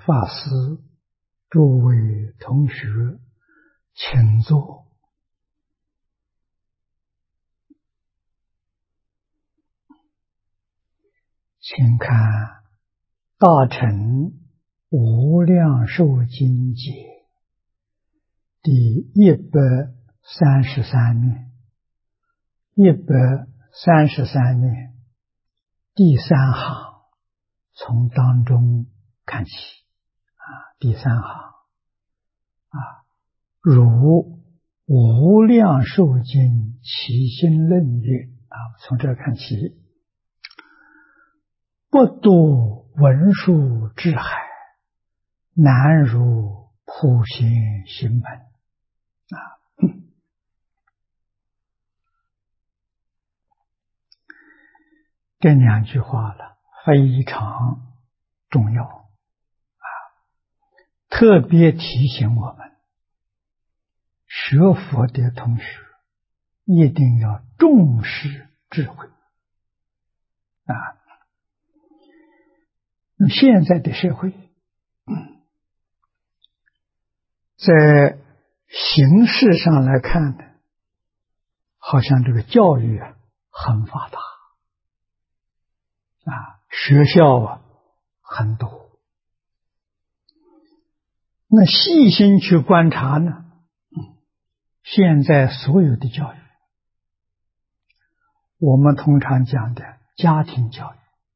法师、诸位同学，请坐。请看《大乘无量寿经解》第133面，133面第3行，从当中看起第3行如无量寿经起心论曰从这看起，不度文殊之海，难如普贤行门这2句话了，非常重要特别提醒我们，学佛的同学一定要重视智慧现在的社会在形式上来看呢，好像这个教育很发达学校很多。那细心去观察呢，现在所有的教育，我们通常讲的家庭教育、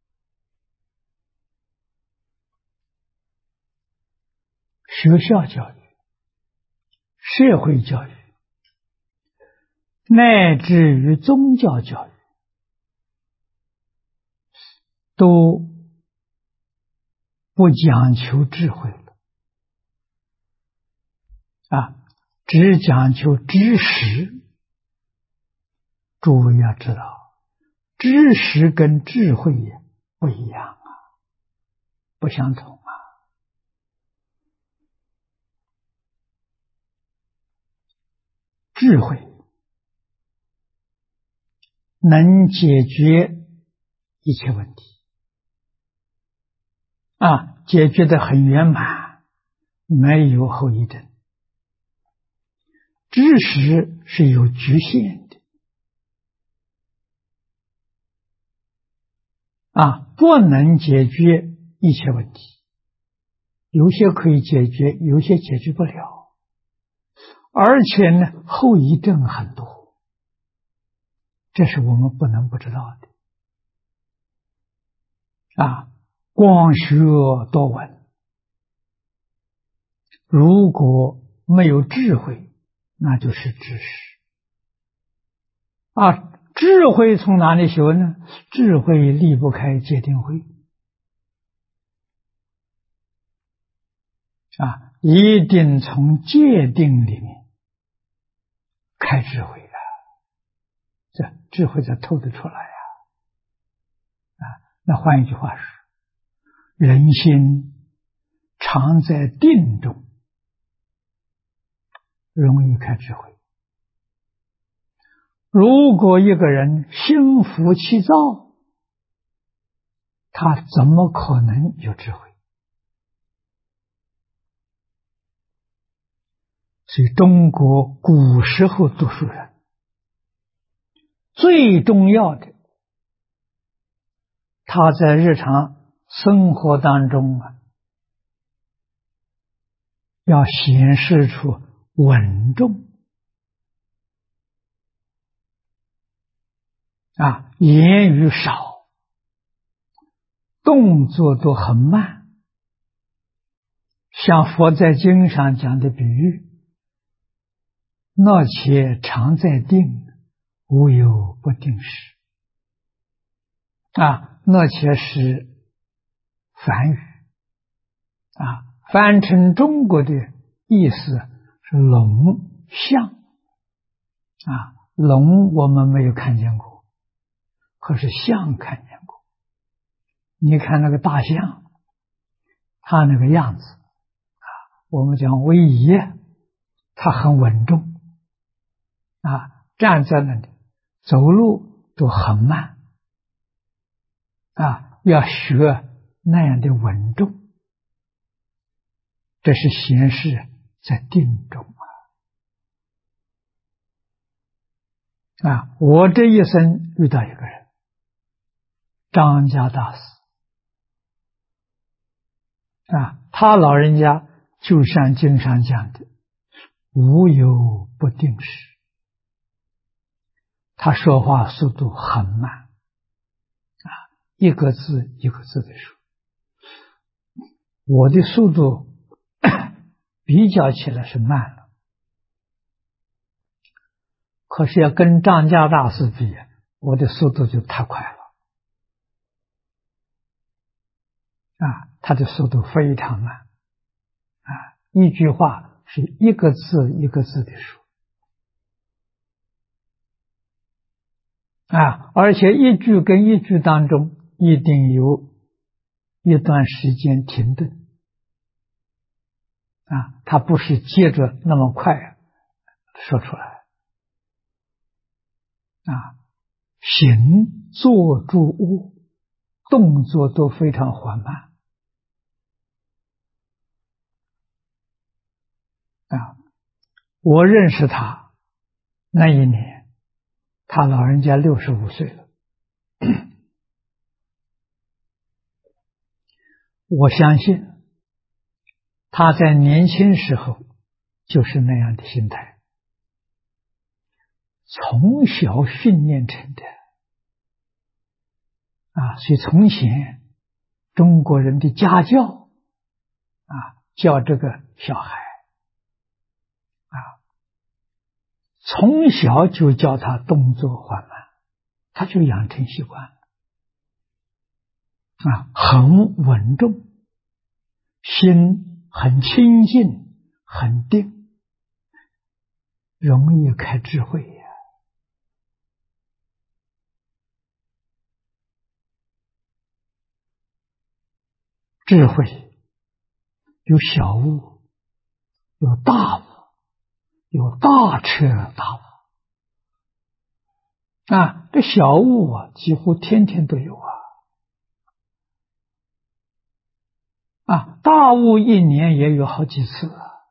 学校教育、社会教育，乃至于宗教教育，都不讲求智慧了只讲求知识。诸位要知道，知识跟智慧不一样不相同智慧能解决一切问题解决得很圆满，没有后遗症。知识是有局限的不能解决一切问题，有些可以解决，有些解决不了，而且呢后遗症很多，这是我们不能不知道的光学多闻，如果没有智慧，那就是知识智慧从哪里学呢？智慧离不开戒定慧一定从戒定里面开智慧这智慧才透得出来那换一句话说，人心常在定中，容易开智慧。如果一个人心浮气躁，他怎么可能有智慧？所以中国古时候读书人最重要的，他在日常生活当中要显示出稳重言语少，动作都很慢，像佛在经上讲的比喻，那且常在定，无有不定时那且是梵语翻成中国的意思是龙象龙我们没有看见过，可是象看见过。你看那个大象，它那个样子我们讲威仪，它很稳重站在那里走路都很慢要学那样的稳重这是显示在定中我这一生遇到一个人，张家大师他老人家就像经上讲的，无有不定时。他说话速度很慢一个字一个字的说。我的速度比较起来是慢了，可是要跟张家大师比，我的速度就太快了他的速度非常慢一句话是一个字一个字的说而且一句跟一句当中一定有一段时间停顿它不是接着那么快说出来行坐住卧动作都非常缓慢我认识他那一年，他老人家65岁了我相信他在年轻时候就是那样的心态，从小训练成的所以从前中国人的家教教这个小孩从小就教他动作缓慢，他就养成习惯了很稳重，心很清净很定，容易开智慧智慧有小悟有大悟，有大彻大悟这小悟几乎天天都有大悟一年也有好几次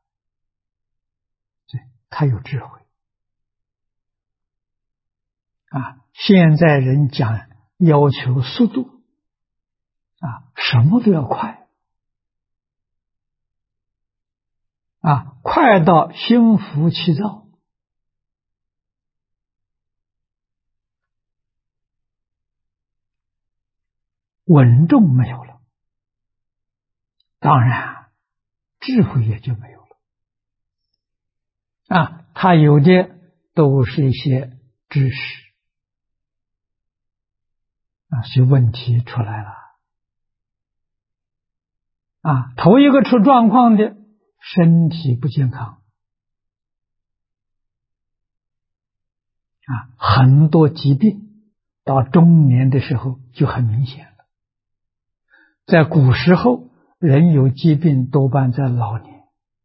对，他有智慧现在人讲要求速度什么都要快快到心浮气躁稳重没有了，当然智慧也就没有了他有的都是一些知识所以问题出来了头一个出状况的身体不健康很多疾病到中年的时候就很明显了。在古时候人有疾病多半在老年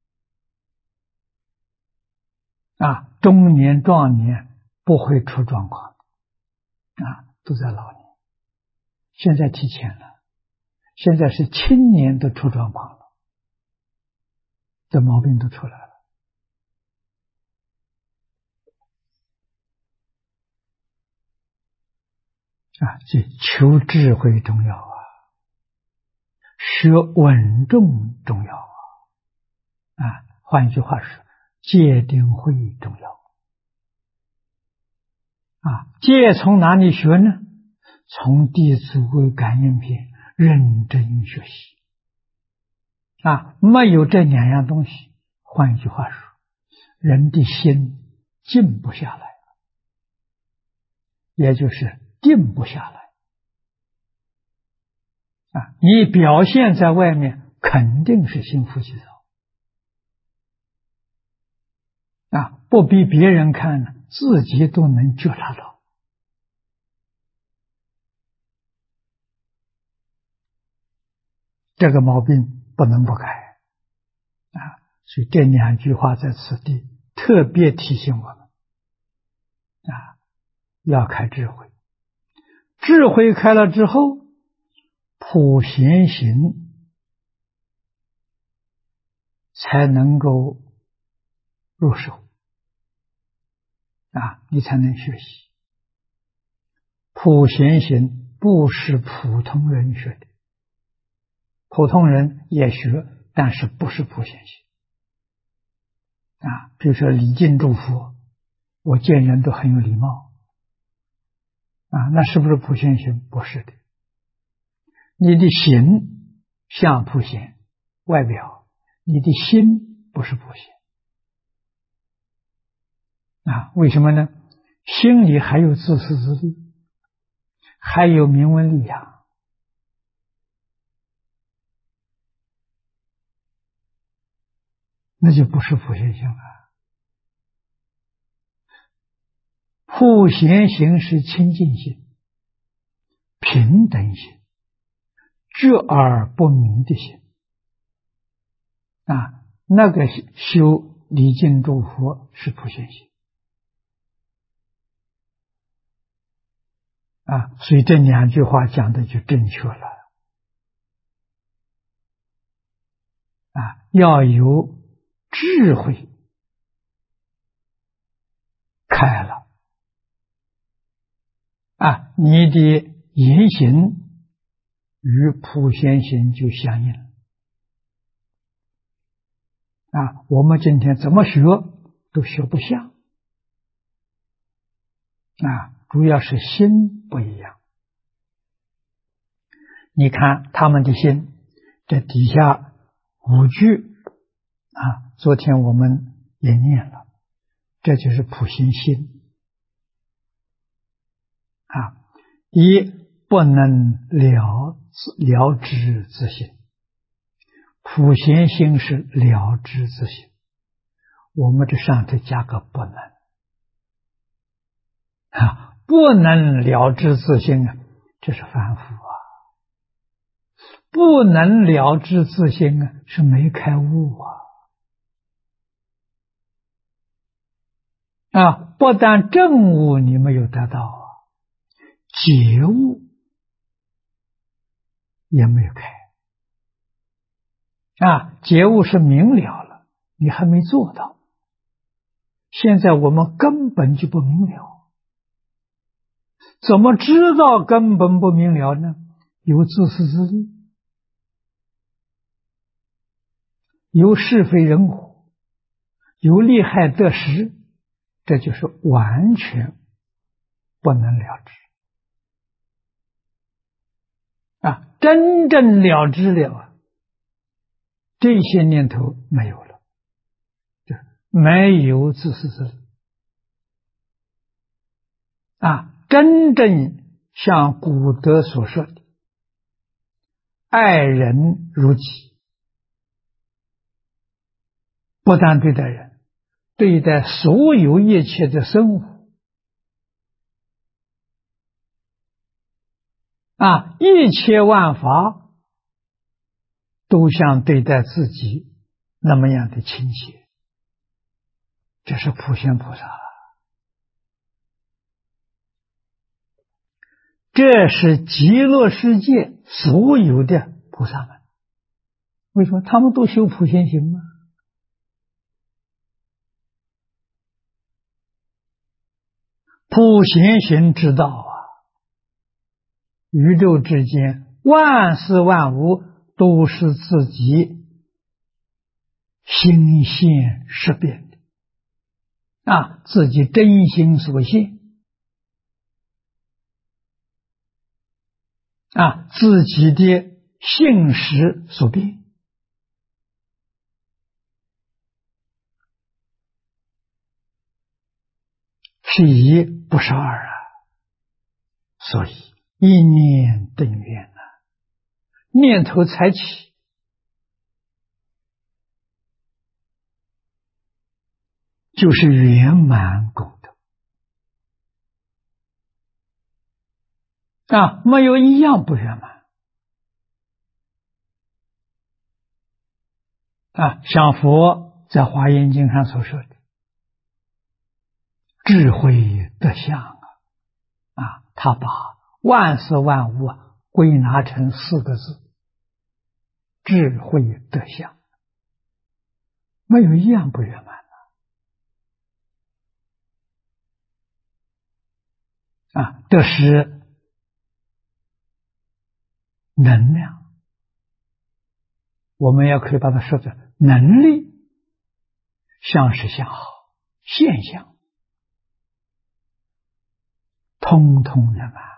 中年壮年不会出状况都在老年，现在提前了，现在是青年都出状况了，这毛病都出来了所以求智慧重要学稳重重要换一句话说，戒定慧重要戒从哪里学呢？从《弟子规》感应篇认真学习没有这两样东西，换一句话说，人的心静不下来，也就是定不下来你表现在外面肯定是心浮气躁不比别人看自己都能觉察到这个毛病不能不改所以这两句话在此地特别提醒我们要开智慧，智慧开了之后普贤行才能够入手你才能学习。普贤行不是普通人学的，普通人也学，但是不是普贤行比如说礼敬诸佛，我见人都很有礼貌那是不是普贤行？不是的。你的行像普贤，外表，你的心不是普贤为什么呢？心里还有自私自利，还有名闻利养，那就不是普贤行了。普贤行是清净心、平等心、觉而不迷的心那个修礼敬诸佛是普贤行所以这两句话讲的就正确了要有智慧开了你的言行与普贤行就相应了我们今天怎么学都学不像主要是心不一样。你看他们的心，这底下5句昨天我们也念了，这就是普贤心一不能了知自性，普贤心是了知自性，我们这上头加个不能不能了知自性这是凡夫不能了知自性是没开悟不但证悟你没有得到觉悟也没有开觉悟是明了了，你还没做到。现在我们根本就不明了，怎么知道根本不明了呢？有自私自利，有是非人我，有利害得失，这就是完全不能了知真正了知了这些念头没有了，没有自私自利真正像古德所说的爱人如己，不但对待人，对待所有一切的生物一切万法都像对待自己那么样的亲切，这是普贤菩萨了。这是极乐世界所有的菩萨们，为什么他们都修普贤行吗？普贤行之道宇宙之间万事万物都是自己心现识变的自己真心所现自己的性识所变是一不是二所以一念登缘念头才起就是圆满功德没有一样不圆满像佛在华严经上所说的智慧德相他把万事万物归纳成4个字：智慧德相没有一样不圆满啊！这是能量，我们也可以把它说作能力，相是相好，现象通通圆满，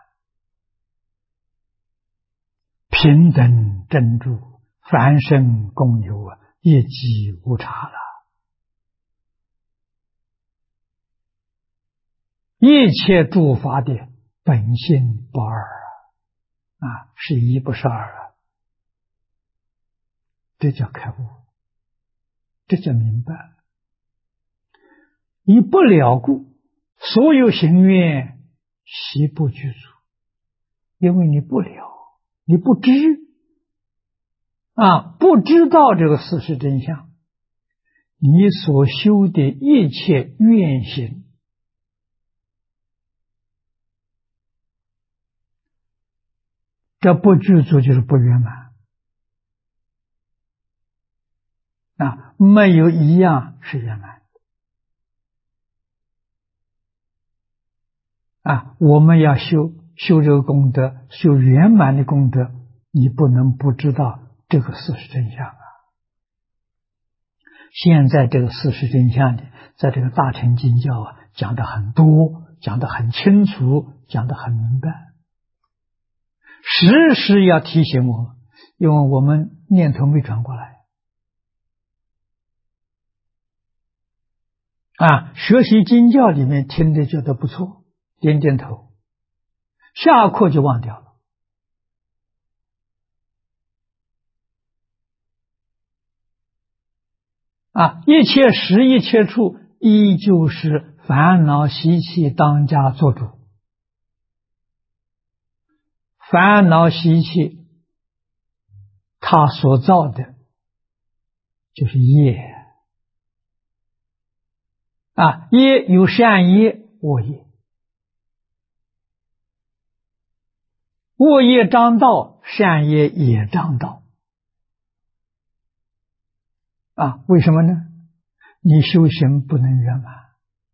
平等真住，凡圣共有啊，一机无差了。一切诸法的本性不二是一不是二这叫开悟，这叫明白。以不了故，所有行愿悉不具足，因为你不了，你不知不知道这个事实真相，你所修的一切愿行这不具足就是不圆满没有一样是圆满我们要修这个功德，修圆满的功德，你不能不知道这个事实真相现在这个事实真相的，在这个大乘经教讲得很多，讲得很清楚，讲得很明白，时时要提醒我们，因为我们念头没转过来学习经教里面听着觉得不错，点点头，下课就忘掉了一切时一切处依旧是烦恼习气当家做主，烦恼习气它所造的就是业业有善业恶业，恶业彰道，善业也彰道为什么呢？你修行不能圆满，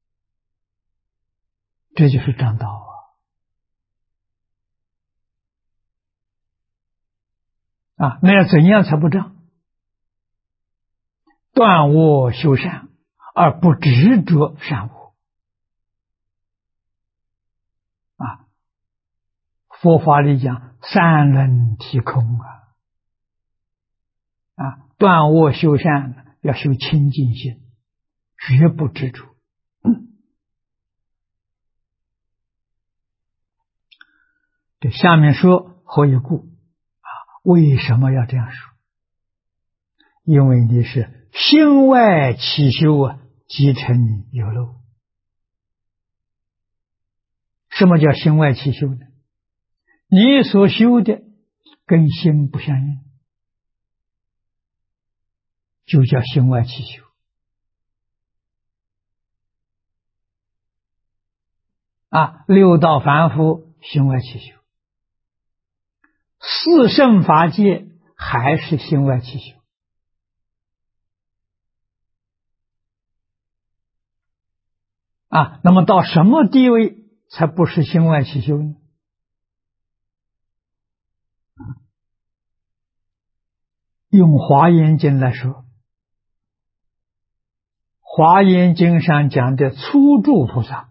这就是彰道那要怎样才不彰？断恶修善，而不执着善恶佛法里讲三轮体空断恶修善要修清净心，绝不执着这下面说何以故为什么要这样说？因为你是心外起修即成有漏。什么叫心外起修呢？你所修的跟心不相应，就叫心外起修六道凡夫心外起修，四圣法界还是心外起修那么到什么地位才不是心外起修呢？用华严经来说，华严经上讲的初住菩萨，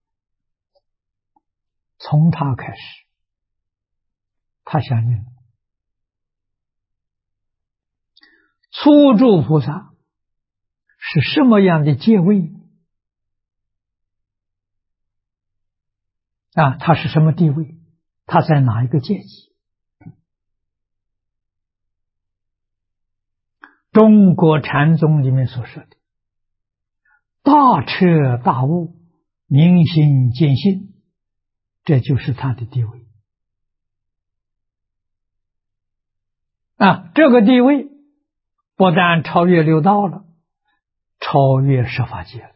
从他开始他相应初住菩萨是什么样的阶位他是什么地位？他在哪一个阶级？中国禅宗里面所说的大彻大悟，明心见性，这就是他的地位这个地位不但超越六道了，超越十法界了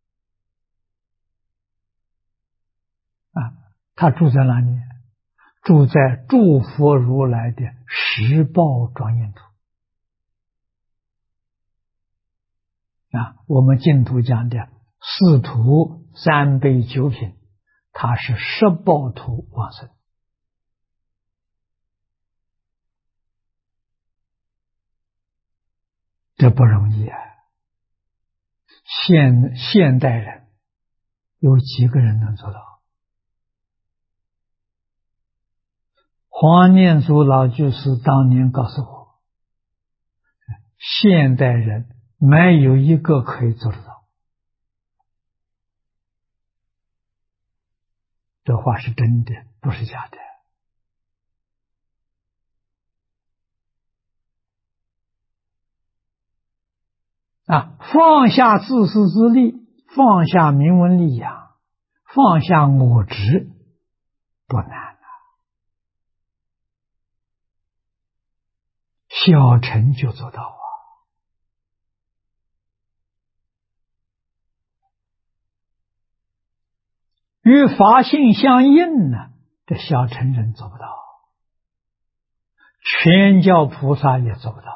他住在哪里？住在诸佛如来的十报庄严土我们净土讲的四土三杯九品，它是十报土往生。这不容易啊！现代人有几个人能做到？黄念祖老居士当年告诉我，现代人没有一个可以做得到。这话是真的，不是假的。放下自私自利，放下名闻利养，放下我执，不难。小乘就做到啊！与法性相应呢，这小乘人做不到，全教菩萨也做不到。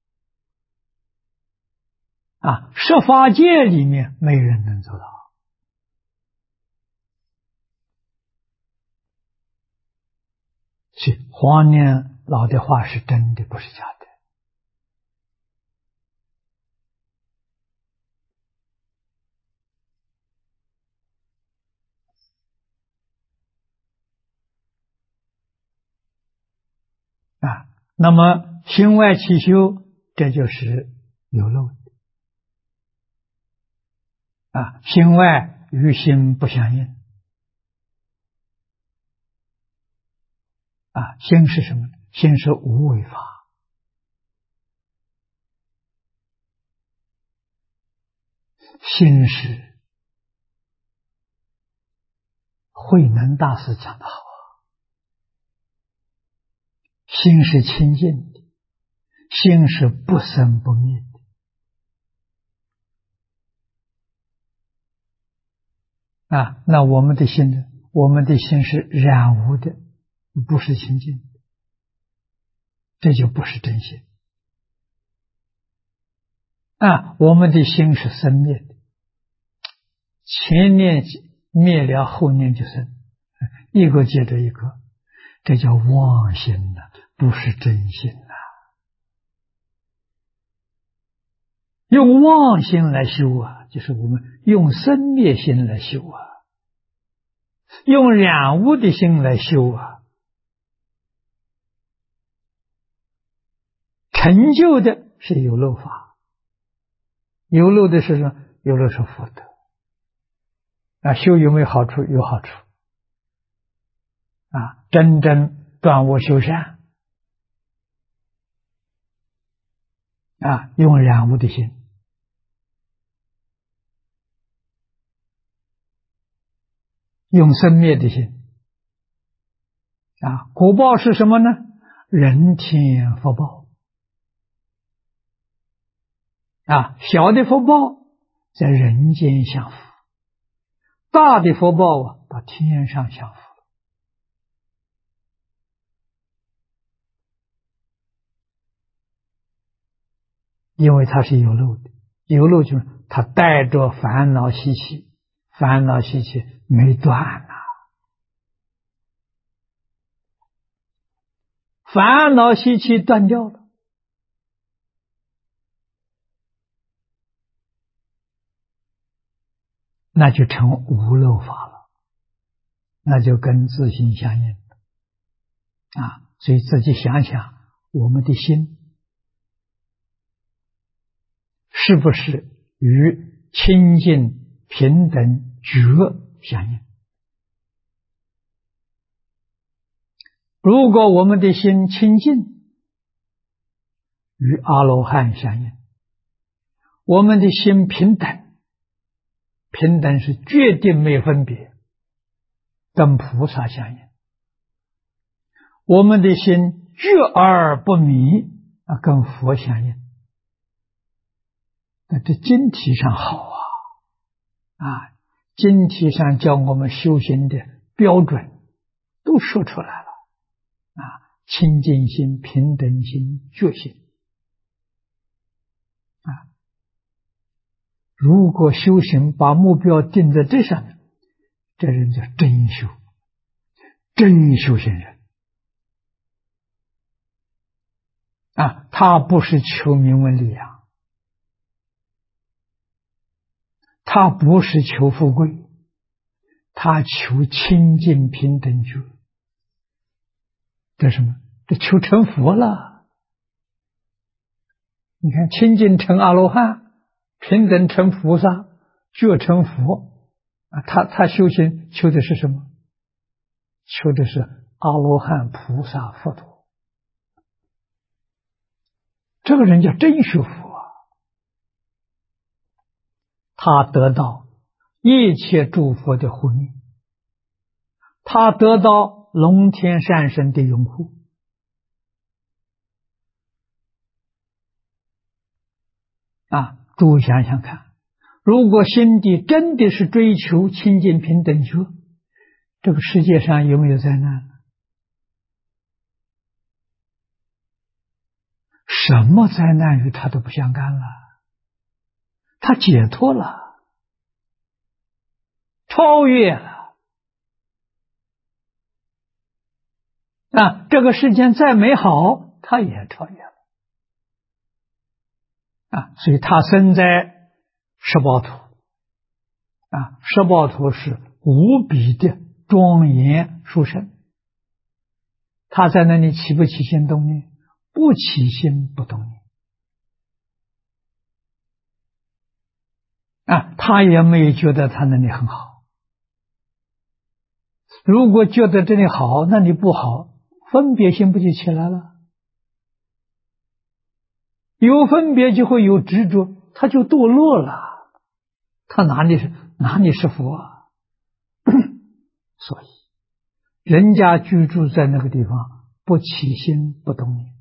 十法界里面没人能做到。所以黄念老的话是真的，不是假的。那么心外起修，这就是有漏的。心外与心不相应。心是什么？心是无为法。心是慧能大师讲的好，心是清净的，心是不生不灭的。那我们的心呢？我们的心是染污的，不是清净的，这就不是真心。我们的心是生灭的，前念灭了，后念就生，一个接着一个，这叫妄心呐，不是真心呐。用妄心来修就是我们用生灭心来修用染污的心来修成就的是有漏法，有漏的是什么？有漏是福德。修有没有好处？有好处。真正断恶修善用染污的心，用生灭的心果报是什么呢？人天福报小的福报在人间享福，大的福报到天上享福。因为它是有漏的，有漏就是它带着烦恼习气，烦恼习气没断烦恼习气断掉了，那就成无漏法了，那就跟自性相应所以自己想想，我们的心是不是与清净平等觉相应？如果我们的心清净，与阿罗汉相应；我们的心平等，平等是决定没有分别，跟菩萨相应；我们的心觉而不迷跟佛相应。那这经体上好经体上教我们修行的标准都说出来了清净心、平等心、觉心如果修行把目标定在这上面，这人叫真修，真修行人啊，他不是求名闻利养，他不是求富贵，他求清净平等觉。这什么？这求成佛了。你看，清净成阿罗汉，平等成菩萨，觉成佛啊！他修行求的是什么？求的是阿罗汉、菩萨、佛陀。这个人叫真学佛啊！他得到一切诸佛的护念，他得到龙天善神的拥护啊！诸位想想看，如果心地真的是追求清净平等觉，这个世界上有没有灾难？什么灾难与他都不相干了，他解脱了，超越了啊！这个世间再美好，他也超越了啊！所以他生在十报土啊，十报土是无比的庄严殊胜，他在那里起不起心动念？不起心不动念啊，他也没有觉得他那里很好。如果觉得这里好，那里不好，分别心不就起来了？有分别就会有执着，他就堕落了。他哪里是佛啊？所以人家居住在那个地方，不起心不动念，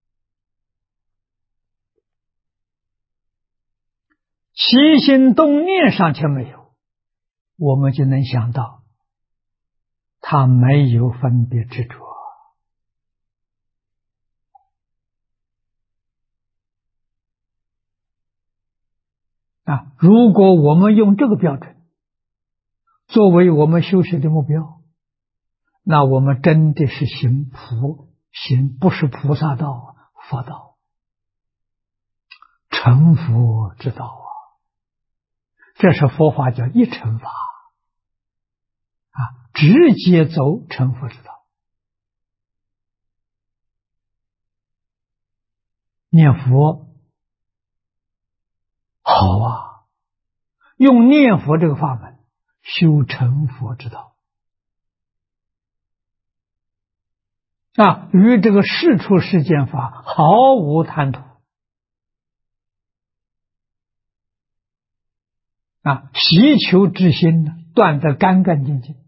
起心动念尚且没有，我们就能想到他没有分别执着啊！如果我们用这个标准作为我们修学的目标，那我们真的是行不是菩萨道，佛道，成佛之道啊！这是佛法叫一乘法啊，直接走成佛之道。念佛好啊，用念佛这个法门修成佛之道啊，与这个世出世间法毫无贪图啊，祈求之心呢断得干干净净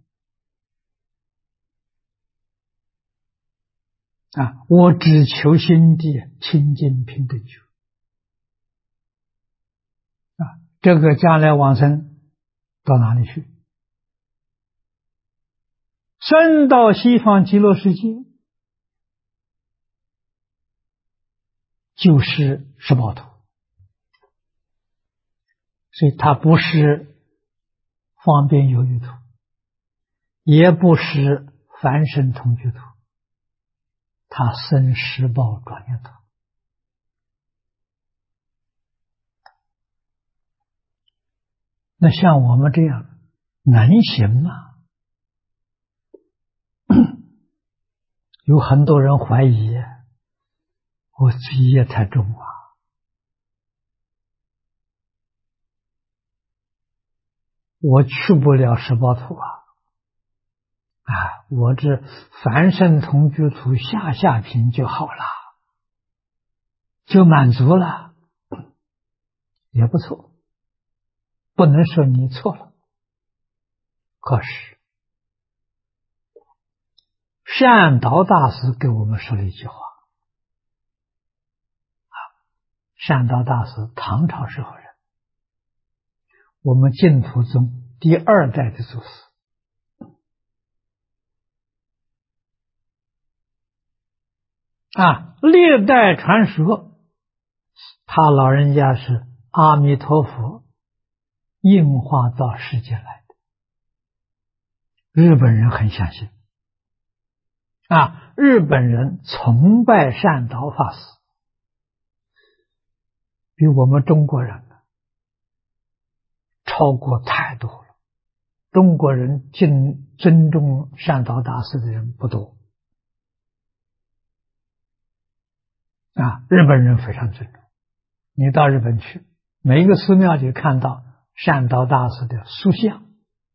啊，我只求心地清净平等觉啊，这个将来往生到哪里去？生到西方极乐世界，就是十报土，所以它不是方便有余土，也不是凡圣同居土，它生十报庄严土。那像我们这样能行吗？有很多人怀疑我罪业太重啊，我去不了十报土啊！我这凡圣同居土下品就好了，就满足了，也不错，不能说你错了。可是善导大师给我们说了一句话善导大师唐朝时候人，我们净土宗第二代的祖师历代传说他老人家是阿弥陀佛应化到世间来的。日本人很相信日本人崇拜善导法师，比我们中国人超过太多了。中国人尊重善导大师的人不多日本人非常尊重。你到日本去，每一个寺庙就看到善导大师的塑像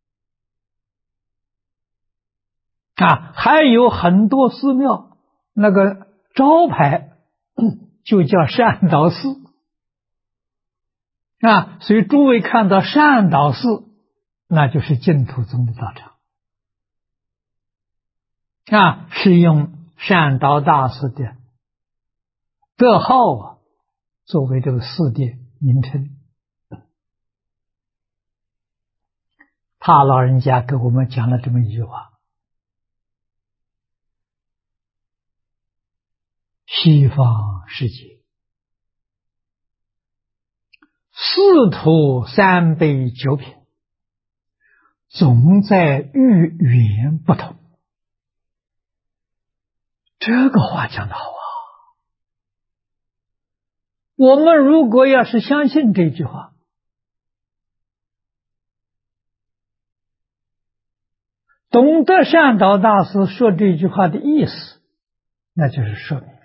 还有很多寺庙那个招牌就叫善导寺所以诸位看到善导寺，那就是净土宗的道场是用善导大师的德号作为这个寺殿名称。他老人家给我们讲了这么一句话：西方世界四土三辈九品，总在遇缘不同。这个话讲得好我们如果要是相信这句话，懂得善导大师说这句话的意思，那就是说明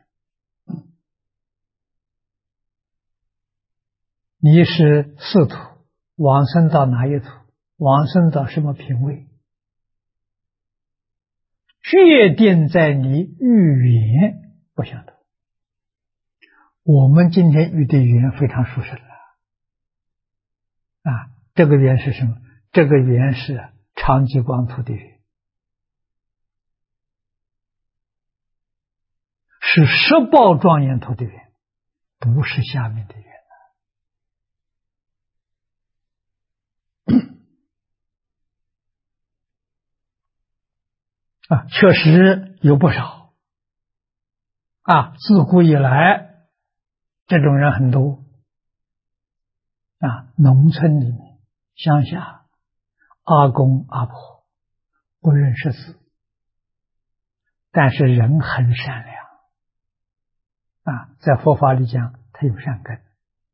你是四土，往生到哪一土，往生到什么品位，决定在你遇缘不相同。我们今天遇的缘非常殊胜了这个缘是什么？这个缘是长吉光图的缘，是十报庄严图的缘，不是下面的缘确实有不少自古以来这种人很多农村里面乡下阿公阿婆不认识字，但是人很善良在佛法里讲他有善根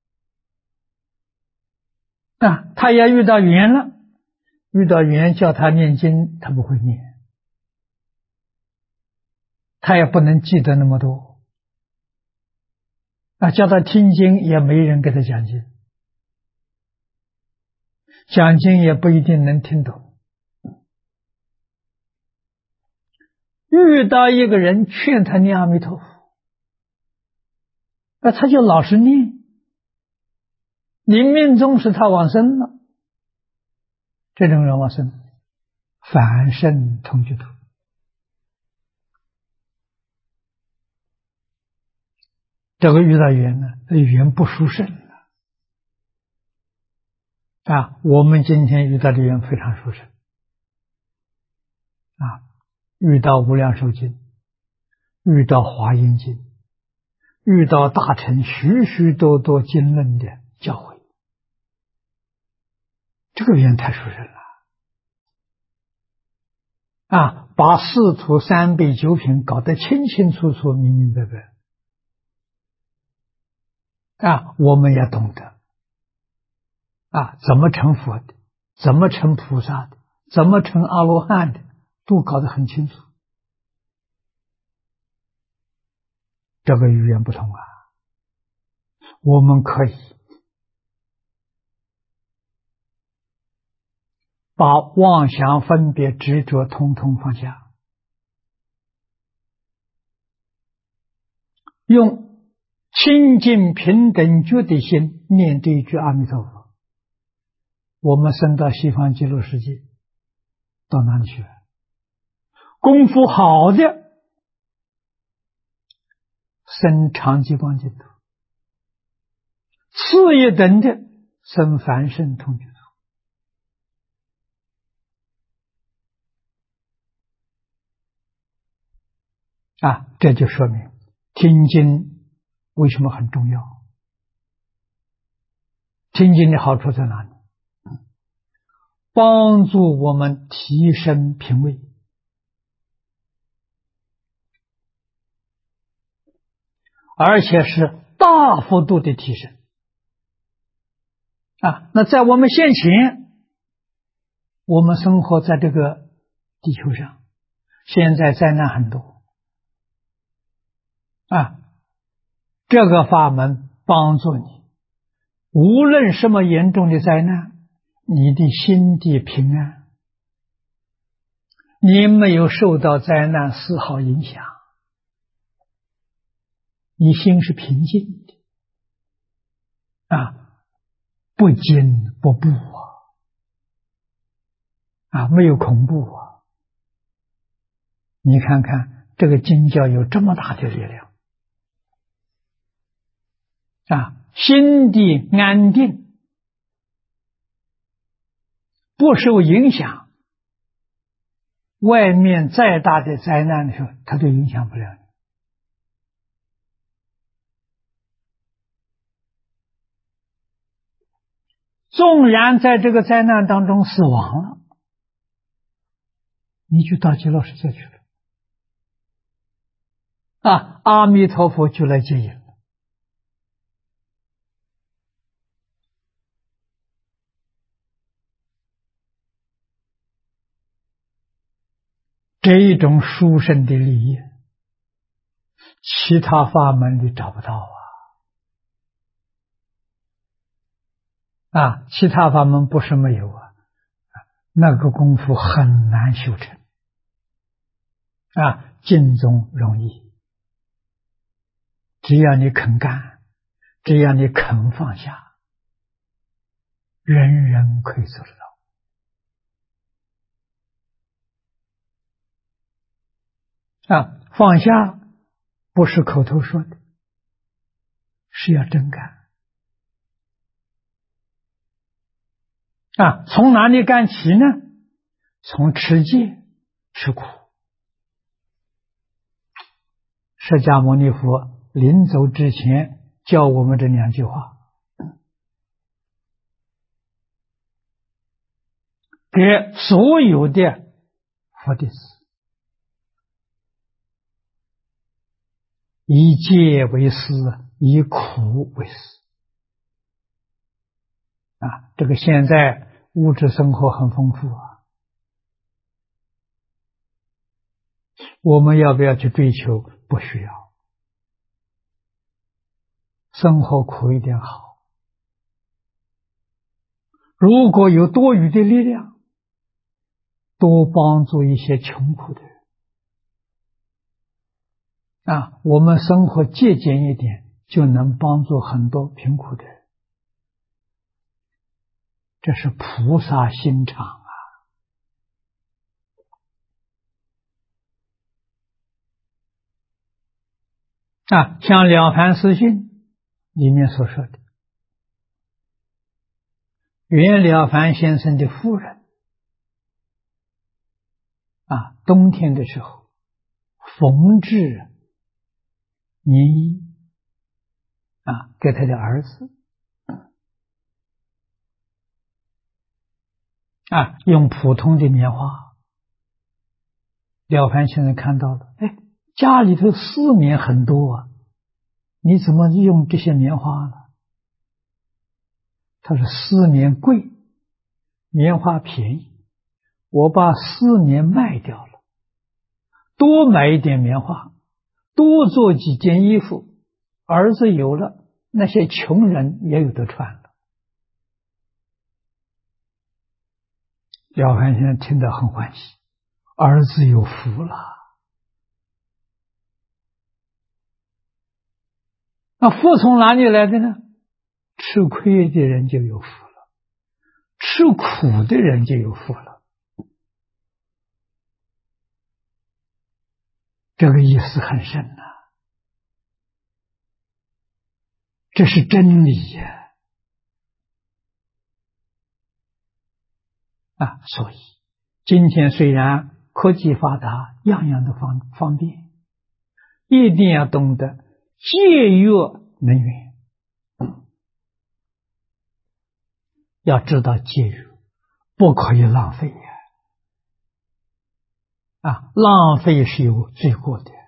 他也遇到缘了，遇到缘叫他念经他不会念，他也不能记得那么多叫他听经也没人给他讲经，讲经也不一定能听懂。遇到一个人劝他念阿弥陀佛，他就老实念，临命终时他往生了，这种人往生凡圣同居土。这个遇到缘呢，缘不殊胜我们今天遇到的缘非常殊胜遇到无量寿经，遇到华严经，遇到大乘许许多多经论的教诲，这个缘太殊胜了把四土三辈九品搞得清清楚楚明明白白我们也懂得怎么成佛的，怎么成菩萨的，怎么成阿罗汉的，都搞得很清楚。这个语言不同我们可以把妄想分别执着统统放下，用清净平等觉的心念这一句阿弥陀佛，我们升到西方极乐世界到哪里去？功夫好的升长吉光净土，次一等的升凡圣同居土这就说明听经为什么很重要？听经的好处在哪里？ 帮助我们提升品位，而且是大幅度的提升。那在我们现前，我们生活在这个地球上，现在灾难很多这个法门帮助你，无论什么严重的灾难，你的心地平安，你没有受到灾难丝毫影响，你心是平静的不惊不怖没有恐怖你看看这个经教有这么大的力量心地安定，不受影响，外面再大的灾难的时候，它都影响不了你。纵然在这个灾难当中死亡了，你就到极乐世界去了阿弥陀佛就来接引了。这一种殊胜的利益，其他法门你找不到其他法门不是没有那个功夫很难修成净宗容易，只要你肯干，只要你肯放下，人人可以做得到放下不是口头说的，是要真干从哪里干起呢？从持戒吃苦。释迦牟尼佛临走之前教我们这2句话，给所有的佛弟子，以戒为师，以苦为师这个现在物质生活很丰富我们要不要去追求？不需要，生活苦一点好。如果有多余的力量，多帮助一些穷苦的人我们生活节俭一点，就能帮助很多贫苦的人。这是菩萨心肠像《了凡四训》里面所说的，袁了凡先生的夫人冬天的时候缝制棉衣给他的儿子用普通的棉花。了凡先生看到了，家里头丝棉很多你怎么用这些棉花呢？他说丝棉贵，棉花便宜，我把丝棉卖掉了，多买一点棉花，多做几件衣服，儿子有了，那些穷人也有得穿了。了凡先生听得很欢喜，儿子有福了。那福从哪里来的呢？吃亏的人就有福了，吃苦的人就有福了。这个意思很深这是真理所以今天虽然科技发达，样样都方便，一定要懂得节约能源，要知道节约， 不可以浪费呀！浪费是有罪过的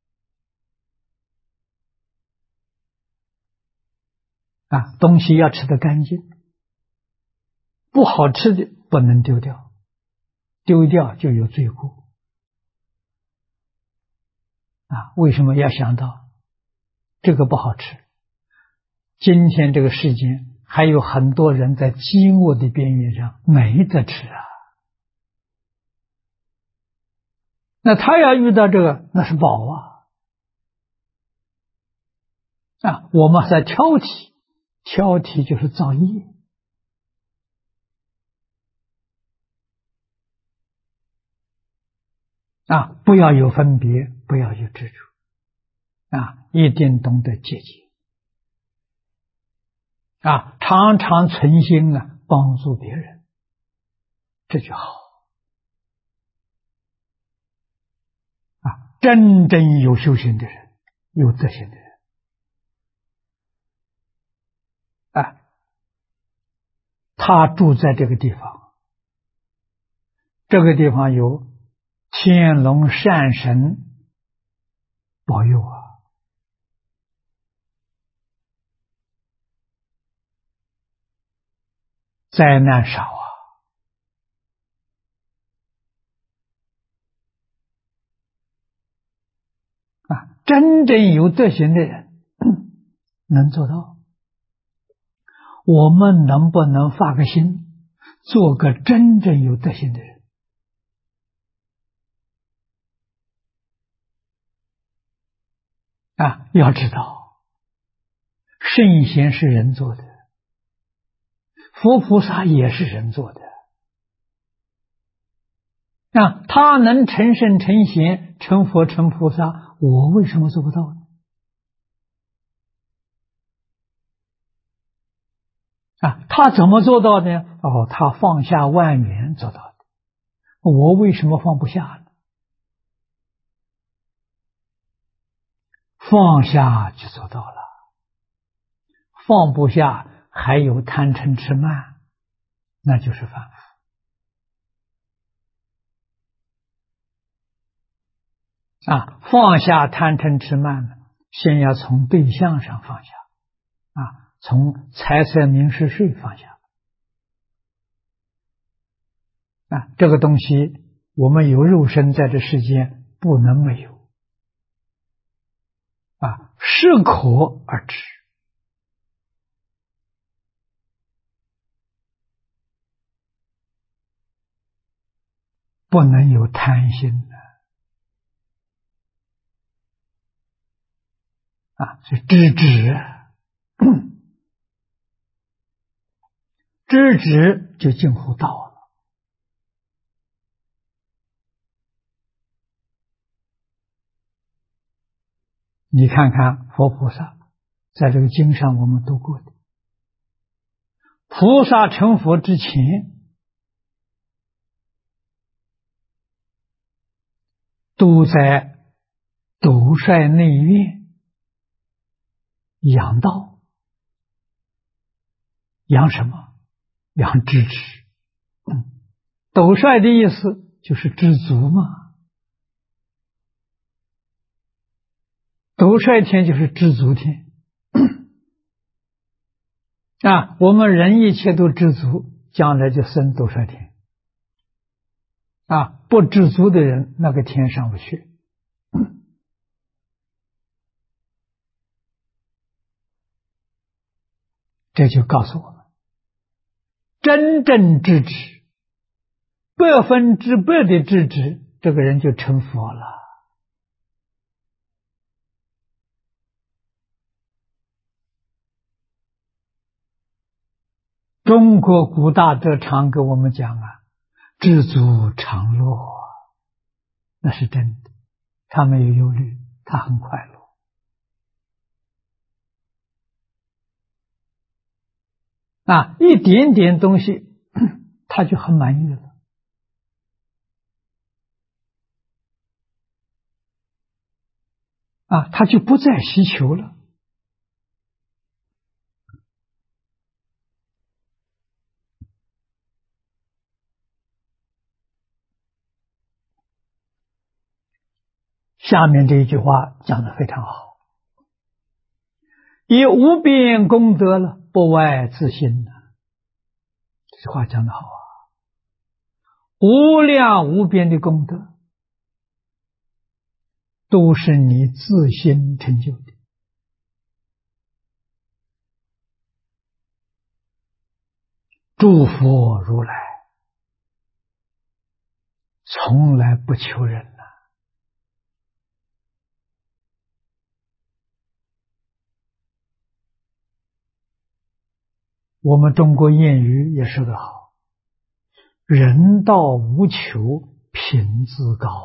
东西要吃得干净，不好吃的不能丢掉，丢掉就有罪过为什么要想到这个不好吃？今天这个世间还有很多人在饥饿的边缘上没得吃那他要遇到这个，那是宝我们在挑剔，挑剔就是造业不要有分别，不要有执着一定懂得节俭常常存心帮助别人，这就好真正有修行的人，有德行的人他住在这个地方，这个地方有天龙善神保佑灾难少真正有德行的人能做到。我们能不能发个心，做个真正有德行的人要知道圣贤是人做的，佛菩萨也是人做的他能成圣成贤成佛成菩萨，我为什么做不到呢？他怎么做到的呢？他放下万缘做到的，我为什么放不下呢？放下就做到了，放不下还有贪嗔痴慢，那就是反复放下贪嗔痴慢呢，先要从对象上放下从财色名食睡放下这个东西我们有肉身在这世间不能没有适可而止不能有贪心所以知止知止就近乎道了你看看佛菩萨在这个经上我们读过的，菩萨成佛之前都在斗率内院养道，养什么？养知止斗率的意思就是知足嘛，斗率天就是知足天我们人一切都知足，将来就升斗率天不知足的人那个天上不去这就告诉我们，真正知止100%的知止，这个人就成佛了中国古大德常给我们讲知足常乐那是真的，他没有忧虑，他很快乐一点点东西他就很满意了他就不再希求了下面这一句话讲得非常好，以无边功德了，不外自心呢。这句话讲得好啊，无量无边的功德都是你自心成就的。诸佛如来从来不求人呐。我们中国谚语也说得好，人道无求，品自高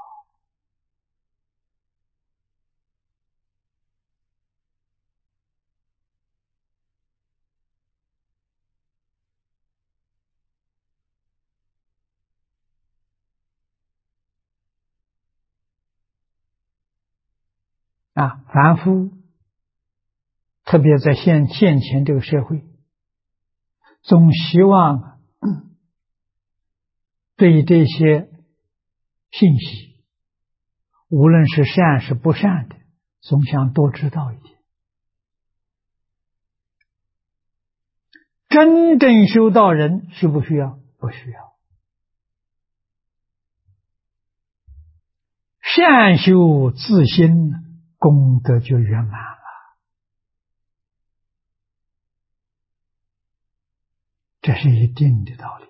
凡夫特别在现前这个社会，总希望对这些信息，无论是善是不善的，总想多知道一点。真正修道人需不需要？不需要。善修自心，功德就圆满了。这是一定的道理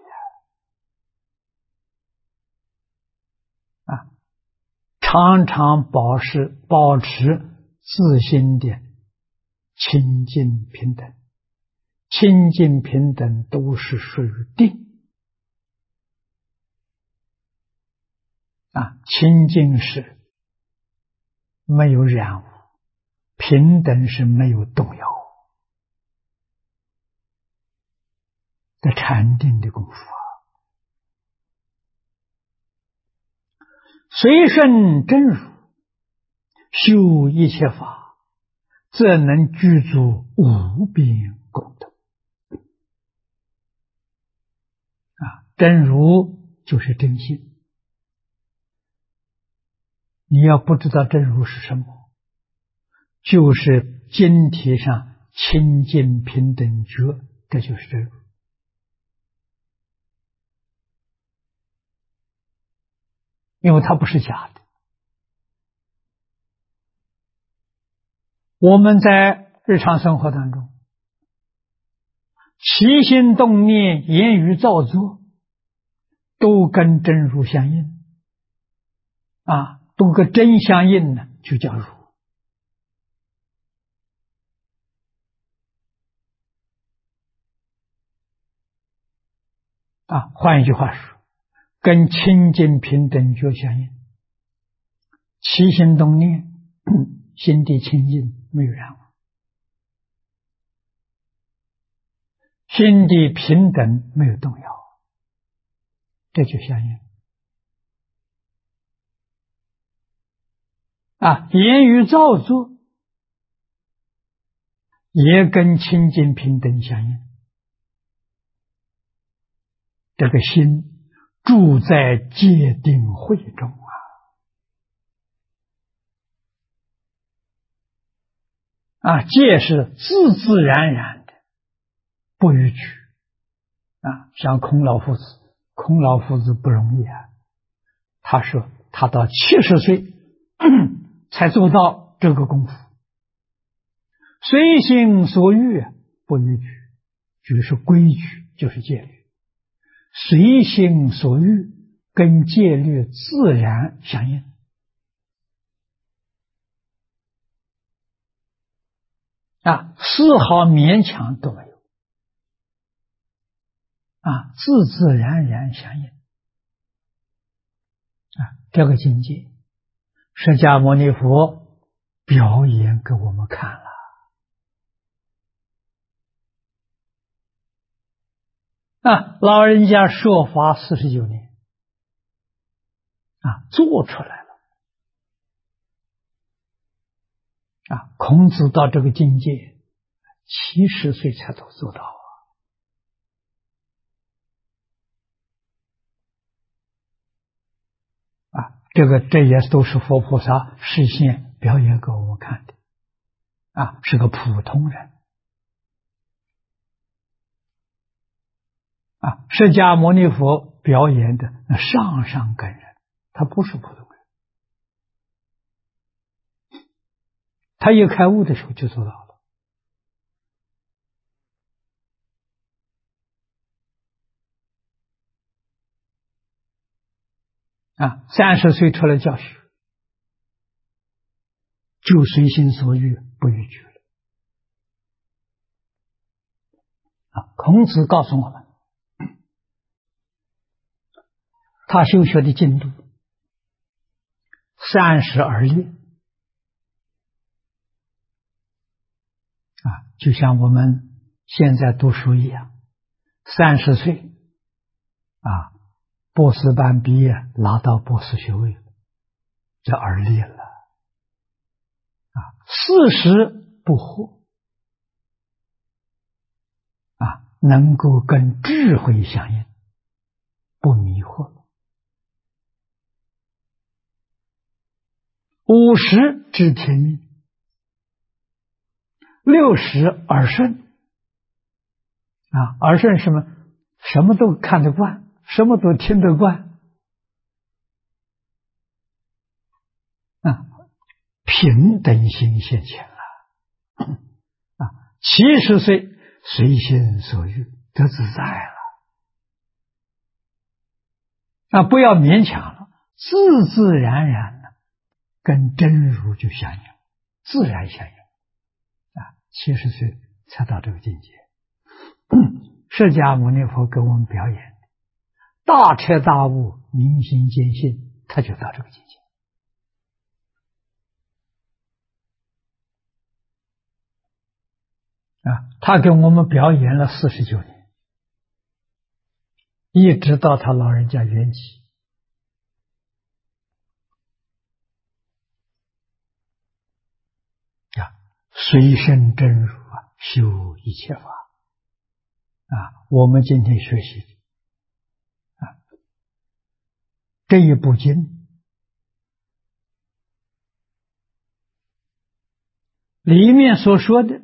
啊！常常保持自心的清净平等，清净平等都是属于定清净是没有染污，平等是没有动摇的禅定的功夫随顺真如，修一切法，则能具足无边功德真如就是真心。你要不知道真如是什么，就是经题上清净平等觉，这就是真如。因为它不是假的。我们在日常生活当中，起心动念、言语造作，都跟真如相应都跟真相应呢，就叫如换一句话说，跟清净平等觉相应，起心动念心地清净，没有染污，心地平等，没有动摇，这就相应言语造作也跟清净平等相应。这个心住在戒定慧中戒是自自然然的，不逾矩像孔老夫子不容易他说他到70岁才做到这个功夫，随心所欲不逾矩，矩是规矩，就是戒律，随心所欲跟戒律自然相应丝毫勉强都没有自自然然相应这个境界释迦牟尼佛表演给我们看了老人家说法49年做出来了孔子到这个境界70岁才都做到这也都是佛菩萨示现表演给我们看的是个普通人释迦牟尼佛表演的那上上根人，他不是普通人，他一开悟的时候就做到了30岁出来教学，就随心所欲，不逾矩了孔子告诉我们，他修学的进度30而立就像我们现在读书一样，30岁博士班毕业，拿到博士学位，这而立了40不惑能够跟智慧相应，不迷惑50知天命，60耳顺耳顺什么？什么都看得惯，什么都听得惯平等心现前了70岁随心所欲，得自在了不要勉强了，自自然然的跟真如就相应，自然相应70岁才到这个境界释迦牟尼佛给我们表演大彻大悟，明心见性，他就到这个境界他给我们表演了49年，一直到他老人家圆寂随身真如修一切法我们今天学习这一部经里面所说的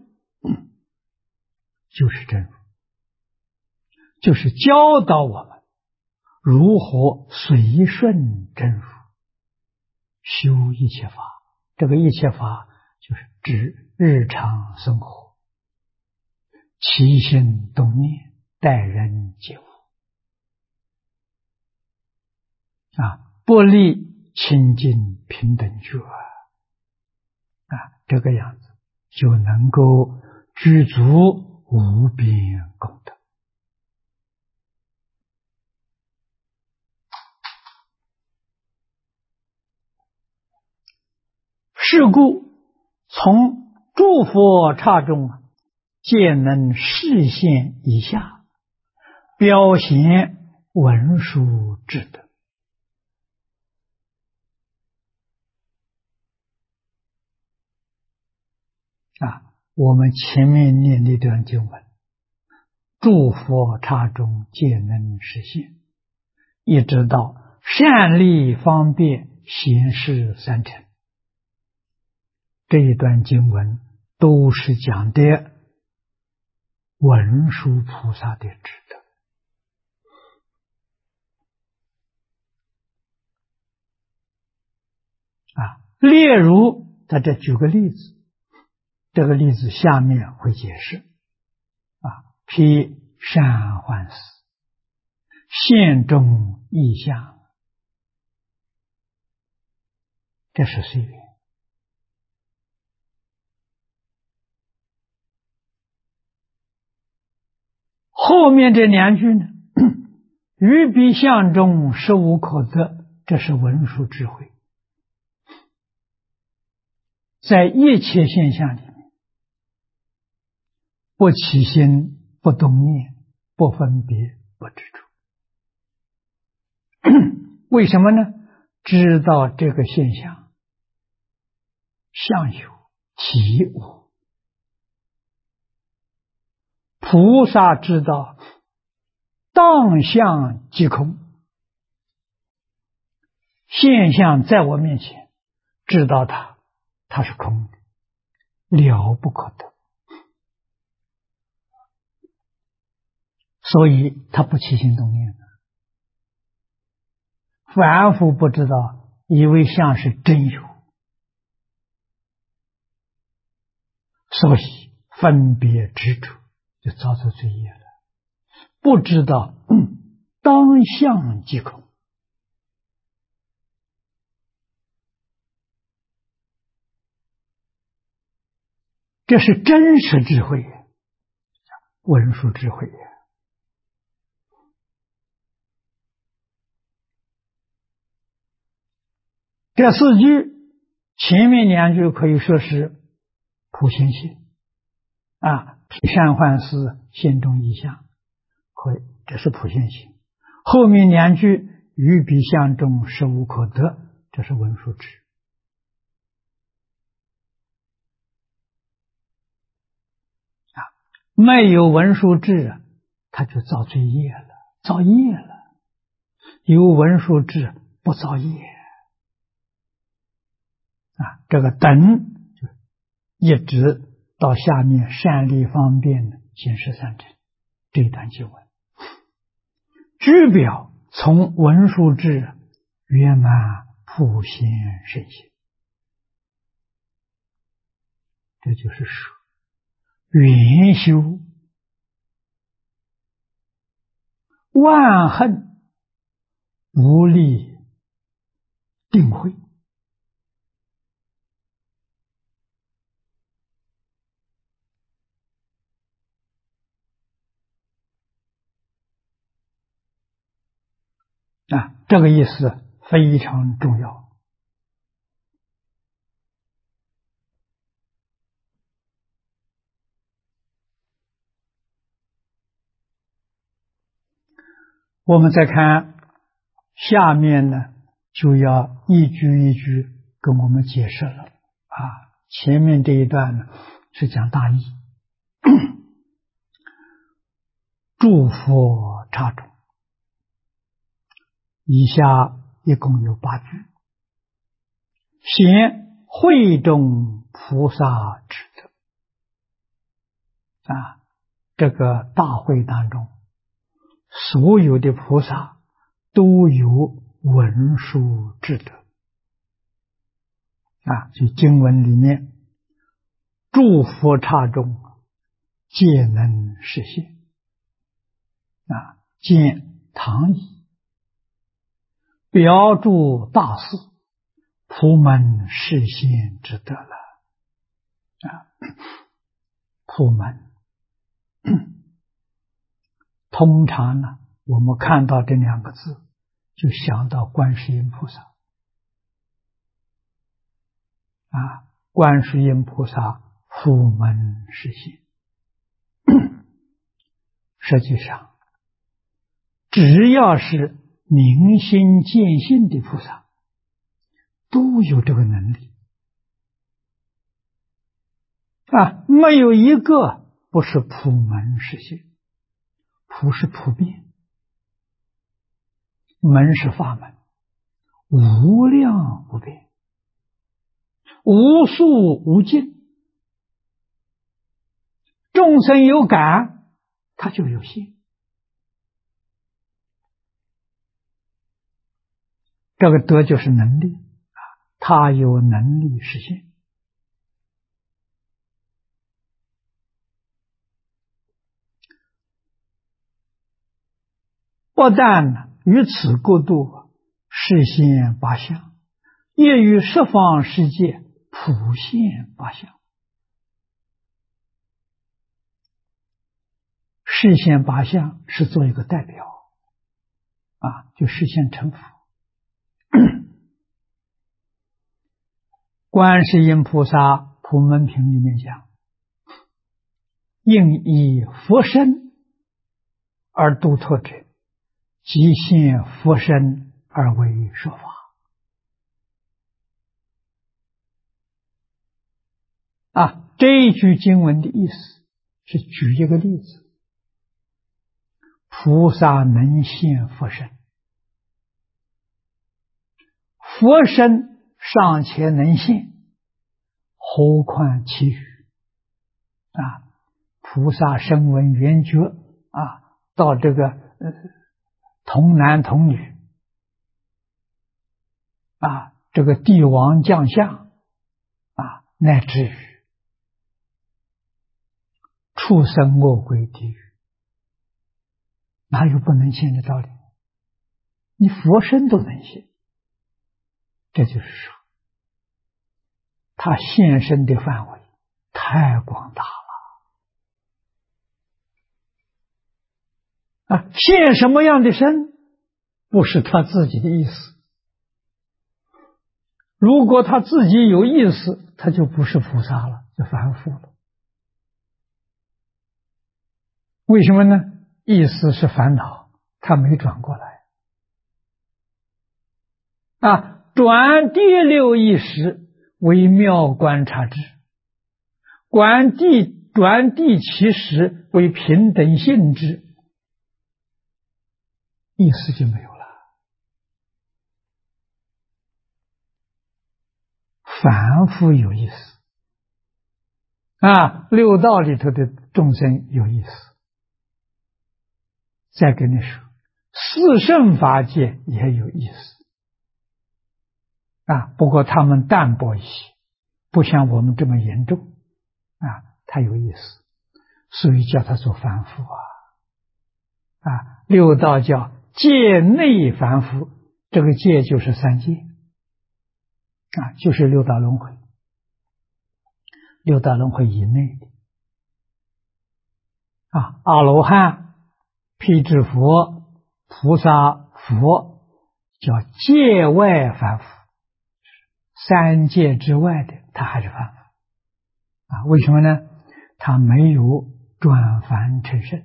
就是真如，就是教导我们如何随顺真如修一切法。这个一切法就是指日常生活起心动念，待人接物不离清净平等觉这个样子就能够具足无边功德是故从诸佛刹中皆能示现以下，表现文殊智德我们前面念的这段经文，诸佛刹中皆能实现，一直到善利方便显示三乘，这一段经文都是讲的文殊菩萨的智德例如在这举个例子，这个例子下面会解释披善幻思，现中异象，这是随缘后面这两句呢，于彼相中实无可得，这是文殊智慧，在一切现象里面，不起心，不动念，不分别，不执着。为什么呢？知道这个现象相有体无，菩萨知道当相即空， 现象在我面前，知道它是空的，了不可得，所以它不起心动念的。凡夫不知道，以为相是真有，所以分别执着就造作罪业了。不知道当相即空，这是真实智慧，文殊智慧。这四句前面两句可以说是普贤行善幻思，心中一相，可以，这是普贤行。后面两句于彼相中实无可得，这是文殊智。没有文殊智，他就造罪业了，造业了。有文殊智不造业这个等就一直到下面善利方便的行十三者这一段经文，具表从文殊智圆满普贤圣行，这就是说圆修万恨无力定慧这个意思非常重要。我们再看下面呢，就要一句一句跟我们解释了前面这一段呢是讲大义，诸佛刹中，以下一共有8句，显会中菩萨智德这个大会当中，所有的菩萨都有文殊智德就经文里面诸佛刹中皆能实现见唐译标注大事普门示现之德了普门通常呢我们看到这2个字就想到观世音菩萨观世音菩萨普门示现实际上只要是明心见性的菩萨都有这个能力没有一个不是普门示现。普是普遍，门是法门，无量无边，无数无尽，众生有感他就有现。这个德就是能力他有能力实现。不但于此国度示现8相，也于十方世界普现8相。示现8相是做一个代表就示现成佛。观世音菩萨普门品里面讲，应以佛身而度脱者，即现佛身而为说法这一句经文的意思是举一个例子，菩萨能现佛身， 佛身尚且能现，何况其余啊？菩萨声闻缘觉啊，到这个童男童女啊，这个帝王将相啊，乃至于畜生恶鬼地狱，哪有不能现的道理？你佛身都能现，这就是说，他现身的范围太广大了啊！现什么样的身，不是他自己的意思。如果他自己有意思，他就不是菩萨了，就凡夫了。为什么呢？意思是烦恼，他没转过来啊！转第六意识为妙观察智，转第七识为平等性质，意思就没有了。凡夫有意思啊，六道里头的众生有意思。再跟你说，四圣法界也有意思啊，不过他们淡薄一些，不像我们这么严重啊，他有意思，所以叫他做凡夫啊。六道叫界内凡夫，这个界就是三界啊，就是六道轮回，六道轮回以内的啊，阿罗汉、辟支佛、菩萨、佛叫界外凡夫，三界之外的他还是凡夫啊？为什么呢？他没有转凡成圣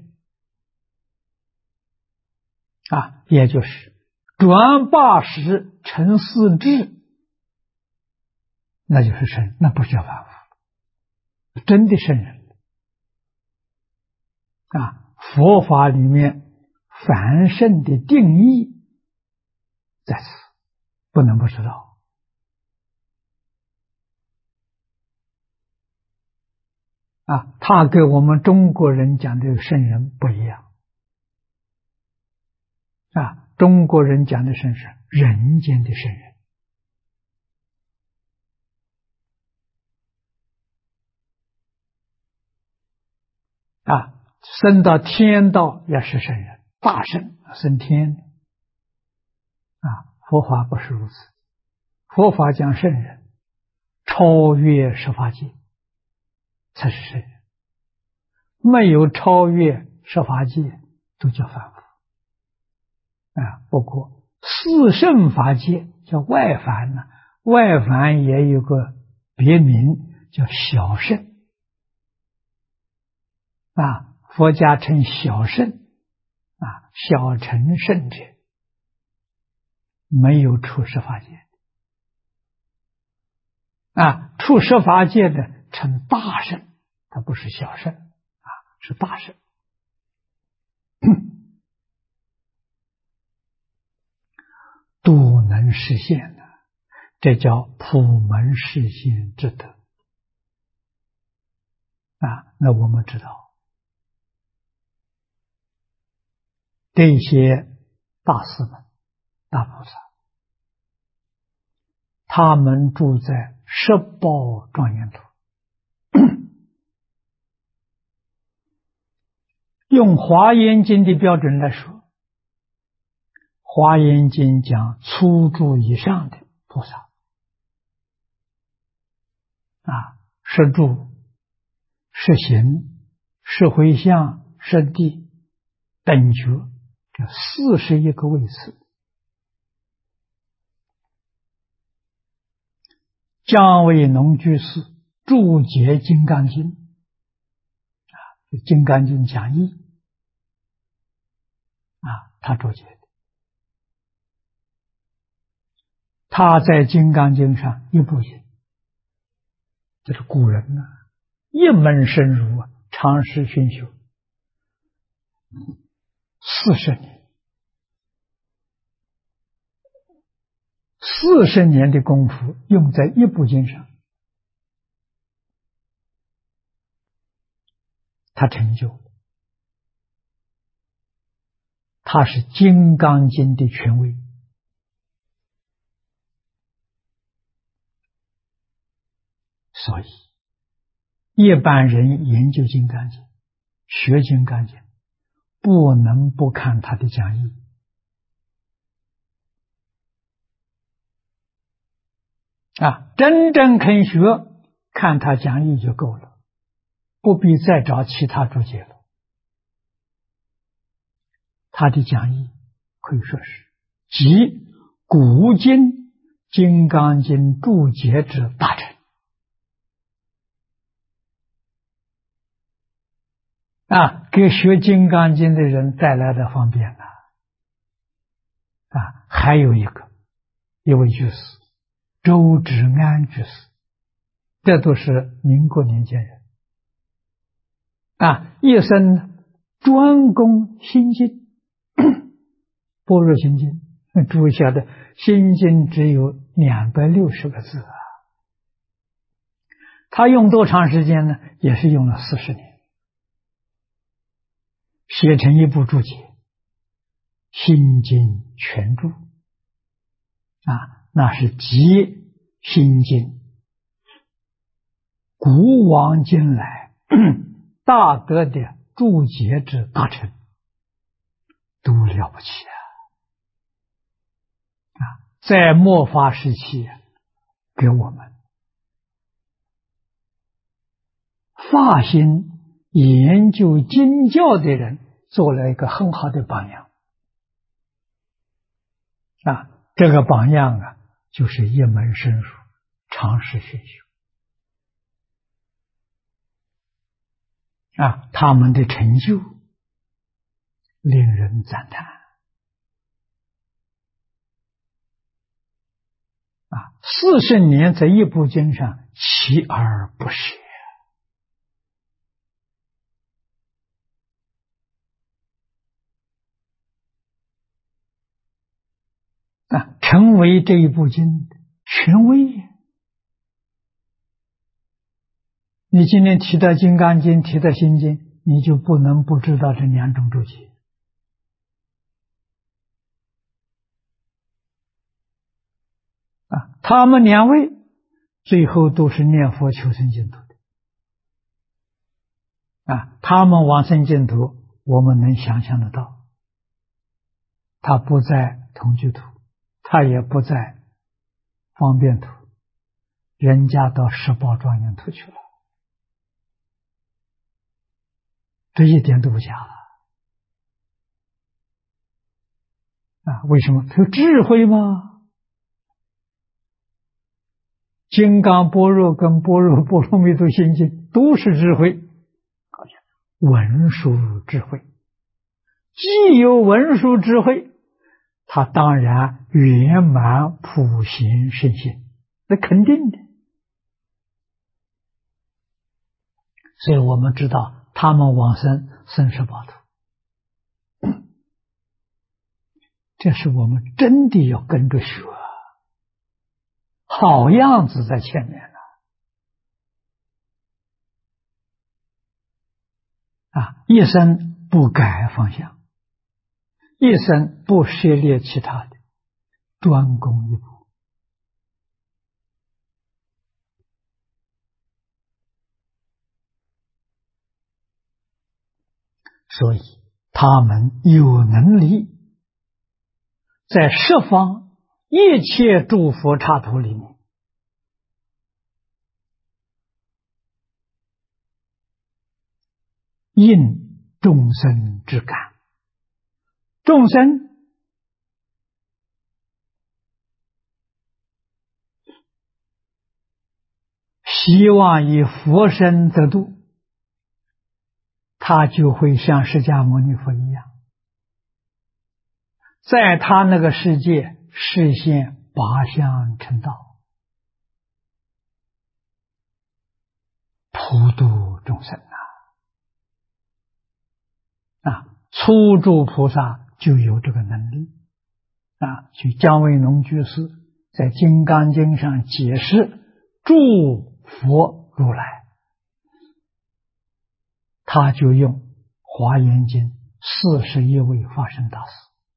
啊，也就是转八识成四智，那就是圣，那不叫凡夫，真的圣人啊！佛法里面凡圣的定义在此，不能不知道啊。他跟我们中国人讲的圣人不一样啊。中国人讲的圣人，人间的圣人啊，升到天道也是圣人，大圣升天啊。佛法不是如此，佛法讲圣人超越十法界才是圣人，没有超越十法界都叫凡夫啊。不过四圣法界叫外凡呢，外凡也有个别名叫小圣啊，佛家称小圣啊，小乘圣者，没有出十法界啊，出十法界的称大圣，它不是小圣啊，是大圣。都能实现的，这叫普门示现之德啊。那我们知道，这些大师们、大菩萨，他们住在十宝庄严土。用华严经的标准来说，华严经讲初住以上的菩萨啊，十住、十行、十回向、十地、等觉，这41个位次。姜维农居士注解《金刚经》啊，《金刚经》讲义啊，他注解的。他在《金刚经》上一部经，这是古人呢，一门深入啊，长时熏修40年 40年的功夫用在一部经上，他成就，他是《金刚经》的权威。所以一般人研究《金刚经》学《金刚经》，不能不看他的讲义真正肯学，看他讲义就够了，不必再找其他注解了。他的讲义可以说是集古今《金刚经》注解之大成给学《金刚经》的人带来的方便还有一位居士周志安居士，这都是民国年间人一生专攻心经般若心经。注意下的心经只有260个字他用多长时间呢？也是用了40年，写成一部注解《心经全注》那是集心经古往今来大德的注解之大成，都了不起在末法时期给我们发心研究经教的人做了一个很好的榜样这个榜样就是一门深入，常识学修他们的成就令人赞叹40年在一部经上锲而不舍成为这一部经权威。你今天提到《金刚经》提到《心经》，你就不能不知道这2种注解他们2位最后都是念佛求生净土的他们往生净土我们能想象得到，他不在同居土，他也不在方便土，人家到十宝庄严土去了，这一点都不假了为什么？他有智慧吗？金刚般若跟般若波罗蜜多心经都是智慧，文殊智慧，既有文殊智慧，他当然圆满普贤圣性，那肯定的。所以我们知道他们往生生十宝土，这是我们真的要跟着学，好样子在前面一生不改方向，一生不涉猎其他的，专攻一部。所以他们有能力在十方一切诸佛刹土里面应众生之感，众生希望以佛身得度，他就会像释迦牟尼佛一样，在他那个世界实现八相成道，普度众生初住菩萨就有这个能力就姜维农居士在《金刚经》上解释诸佛如来，他就用《华严经》41位法身大士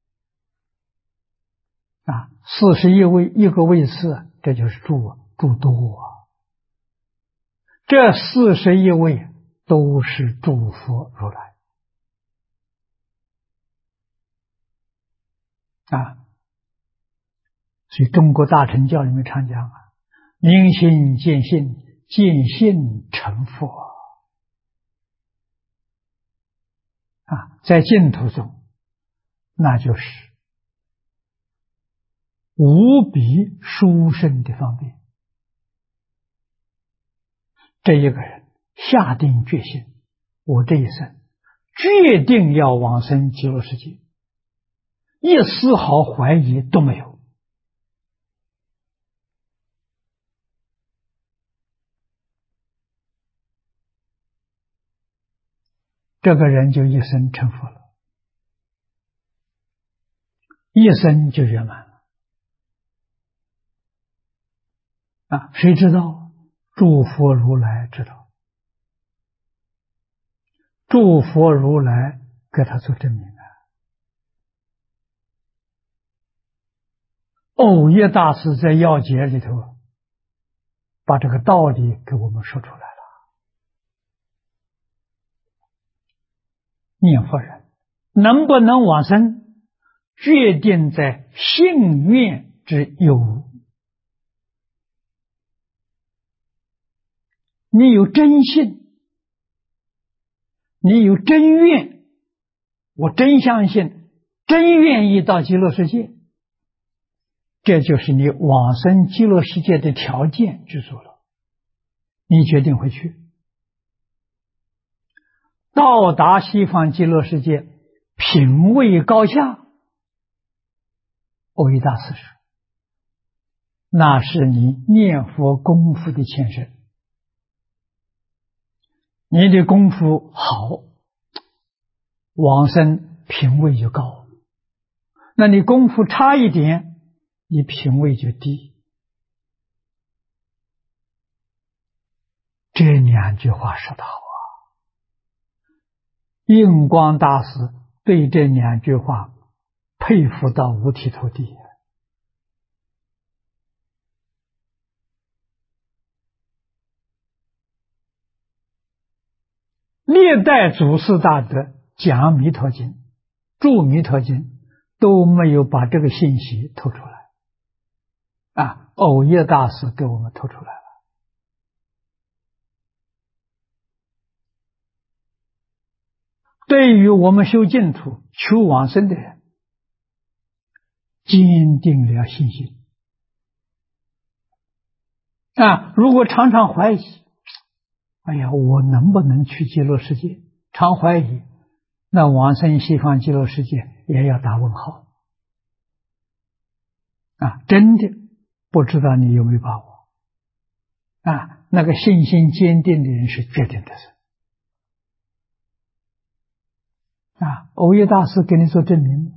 41位，一个位次，这就是诸多啊。这41位都是诸佛如来所以中国大乘教里面常讲明心见性，见性成佛在净土中，那就是无比殊胜的方便。这一个人下定决心，我这一生决定要往生极乐世界，一丝毫怀疑都没有。这个人就一生成佛了，一生就圆满了谁知道？诸佛如来知道，诸佛如来给他做证明藕益大师在要解里头把这个道理给我们说出来了。念佛人能不能往生，决定在信愿之有无。你有真信，你有真愿，我真相信，真愿意到极乐世界，这就是你往生极乐世界的条件具足了，你决定回去。到达西方极乐世界，品位高下，藕益大师说，那是你念佛功夫的前身。你的功夫好，往生品位就高；那你功夫差一点，你品位就低。这两句话说得好印光大师对这两句话佩服到五体投地。历代祖师大德讲弥陀经、注弥陀经都没有把这个信息透出来藕益大师给我们透出来了。对于我们修净土、求往生的人，坚定了信心如果常常怀疑，哎呀，我能不能去极乐世界？常怀疑，那往生西方极乐世界也要打问号真的不知道你有没有把握那个信心坚定的人是决定的事藕益大师给你做证明。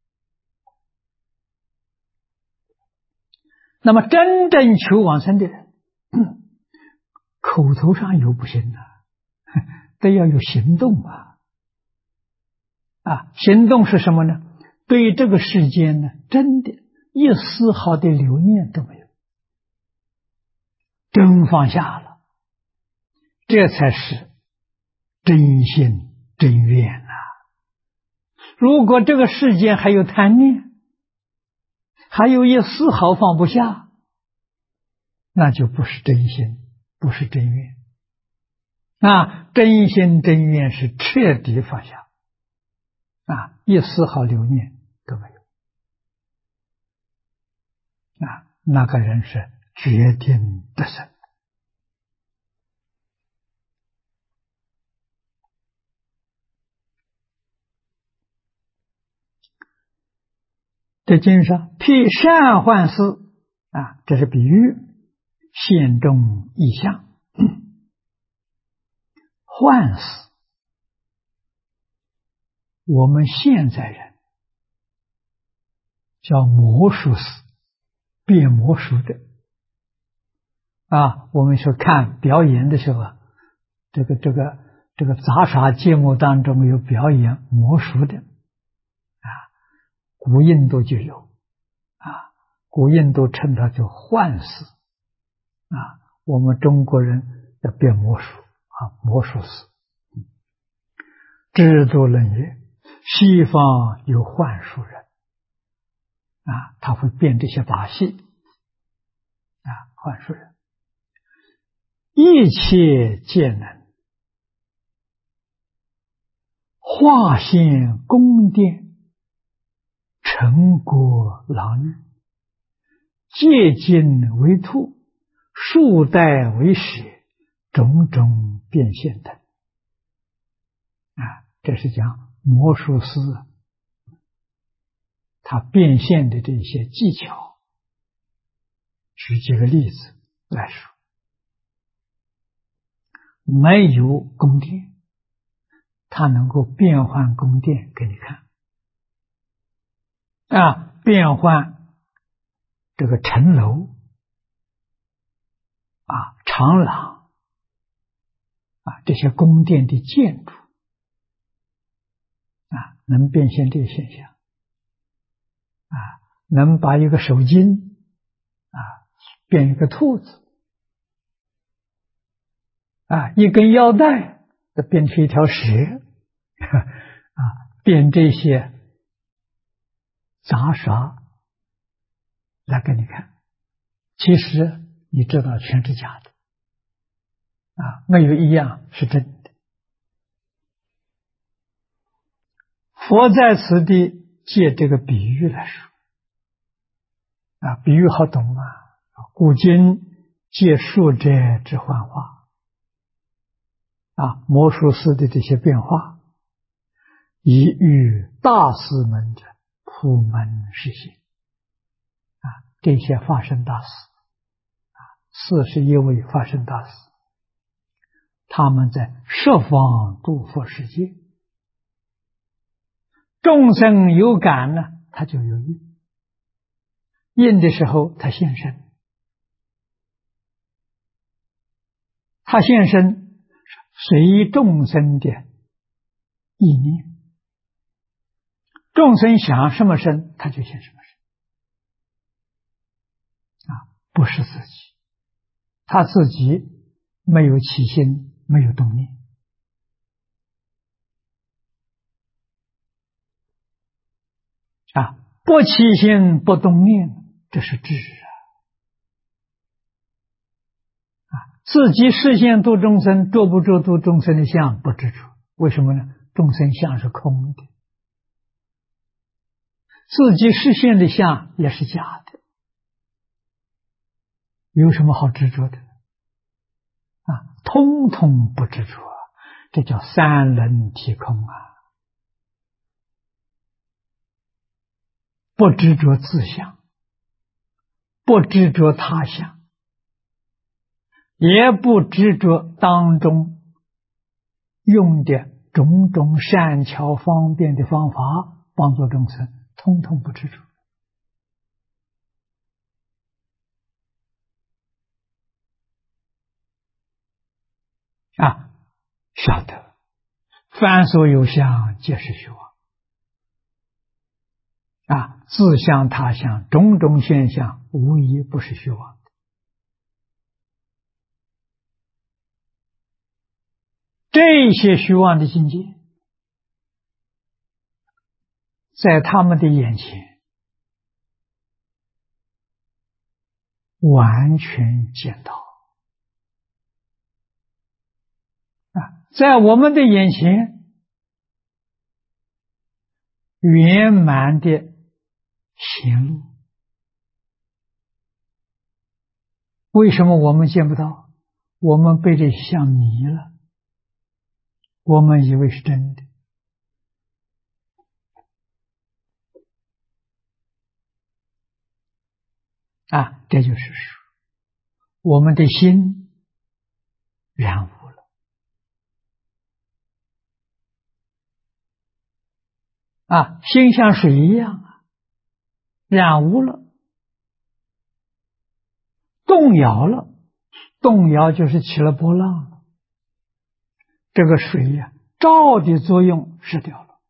那么真正求往生的人，口头上有不行得要有行动行动是什么呢？对这个世间呢，真的一丝毫的留念都没有，真放下了，这才是真心真愿如果这个世间还有贪念，还有一丝毫放不下，那就不是真心，不是真愿真心真愿是彻底放下一丝毫留念都没有那个人是决定得胜。在经上辟善幻事这是比喻，现中异象。幻事我们现在人叫魔术师， 变魔术的我们说看表演的时候这个杂耍节目当中有表演魔术的古印度就有古印度称它叫幻术我们中国人要变魔术魔术师。制度论曰，西方有幻术人他会变这些把戏幻术人，一切皆能化现宫殿，成国朗日，借金为兔，数代为蛇，种种变现等这是讲魔术师他变现的这些技巧。举几个例子来说，没有宫殿，他能够变换宫殿给你看变换这个城楼长廊这些宫殿的建筑能变现这个现象能把一个手巾变一个兔子一根腰带变成一条蛇变这些杂耍来给你看，其实你知道全是假的没有一样是真的。佛在此地借这个比喻来说比喻好懂古今借术者之幻化魔术师的这些变化，以喻大师们者普门实现这些发生大师41位发生大师，他们在十方诸佛世界，众生有感呢，他就有应，应的时候他现身，他现身随众生的意念，众生想什么身他就现什么身不是自己，他自己没有起心，没有动念不起心不动念，这是智自己实现度众生，着不着度众生的相不知着，为什么呢？众生相是空的，自己实现的相也是假的，有什么好执着的通通不执着，这叫三轮体空不执着自相，不执着他相，也不执着当中用的种种善巧方便的方法帮助众生，通通不执着晓得凡所有相皆是虚妄自相他相种种现象无一不是虚妄的，这些虚妄的境界在他们的眼前完全见到在我们的眼前圆满的显露，为什么我们见不到？我们被这相迷了，我们以为是真的这就是说我们的心染污了心像水一样染污了， 动摇了，动摇就是起了波浪了，这个水呀，照的作用失掉了。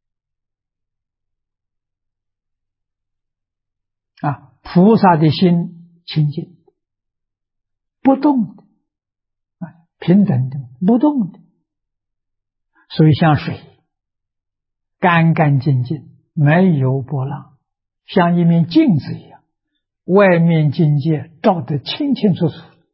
菩萨的心清净，不动的，平等的，不动的，所以像水，干干净净，没有波浪，像一面镜子一样，外面境界照得清清楚楚。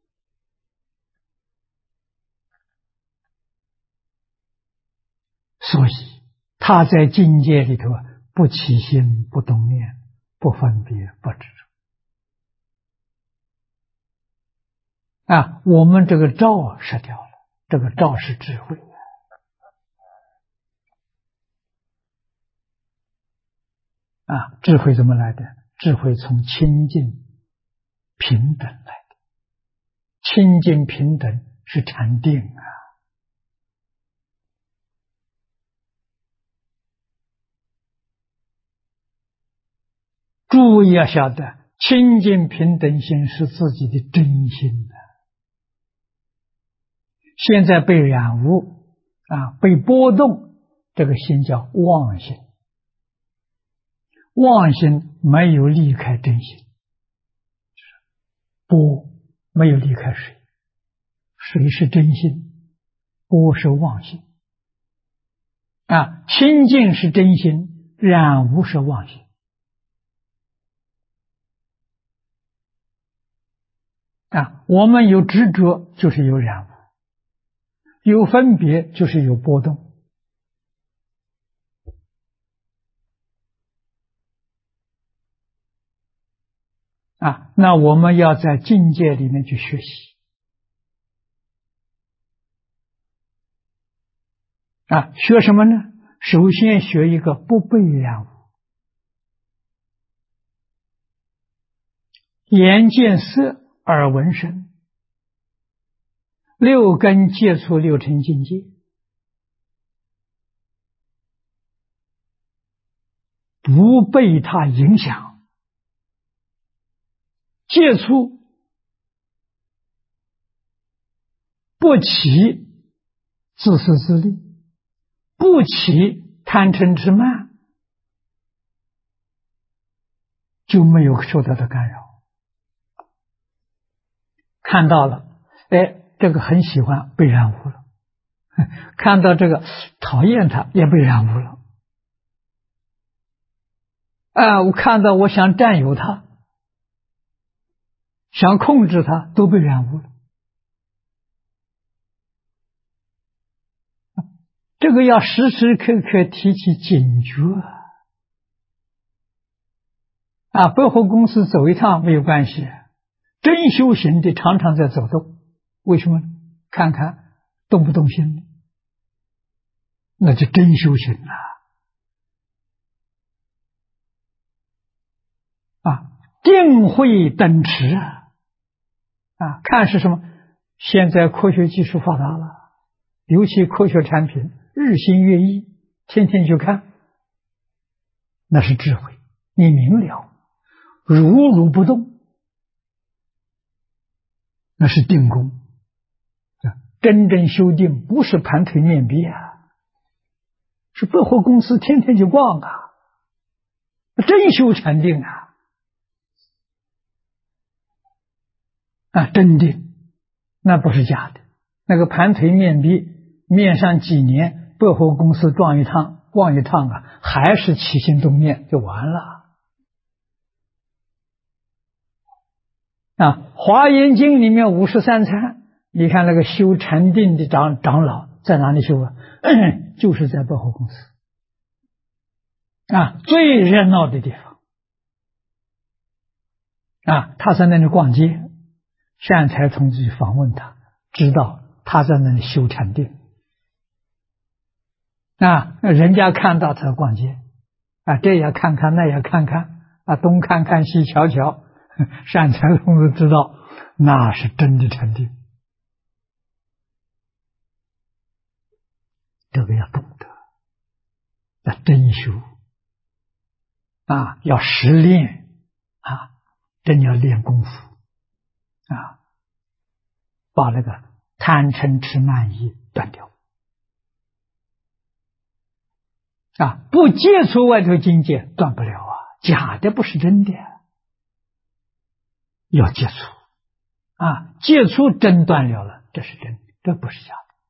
所以他在境界里头不起心，不动念，不分别，不执着。我们这个照失掉了，这个照是智慧。智慧怎么来的？智慧从清净平等来的。清净平等是禅定注意要晓得，清净平等心是自己的真心现在被染污被波动，这个心叫妄心。妄心没有离开真心，波没有离开水，水是真心，波是妄心。清净是真心，染污是妄心。我们有执着就是有染污，有分别就是有波动。那我们要在境界里面去学习。学什么呢？首先学一个不被染污。眼见色，耳闻声，六根接触六尘境界，不被它影响。接触不起自私自利，不起贪嗔痴慢，就没有受到的干扰。看到了，这个很喜欢，被染污了；看到这个讨厌他，也被染污了。我看到我想占有他，想控制他，都被染污了。这个要时时刻刻提起警觉百货公司走一趟没有关系，真修行的常常在走动。为什么呢？看看动不动心，那就真修行定慧等持看是什么？现在科学技术发达了，尤其科学产品日新月异，天天去看，那是智慧。你明了，如不动，那是定功。真正修定不是盘腿面壁是百货公司天天去逛真修禅定真定，那不是假的。那个盘腿面壁，面上几年，百货公司逛一趟还是起心动念就完了。华严经里面53参，你看那个修禅定的长老在哪里修就是在百货公司最热闹的地方他在那里逛街，善财童子访问他，知道他在那里修禅定人家看到他逛街这也看看那也看看东看看西瞧瞧，善财童子知道那是真的禅定。这个要懂得，要真修要实练真要练功夫啊，把那个贪嗔痴慢疑断掉。啊，不接触外头境界断不了啊，假的不是真的，要接触啊，接触真断了，这是真的，这不是假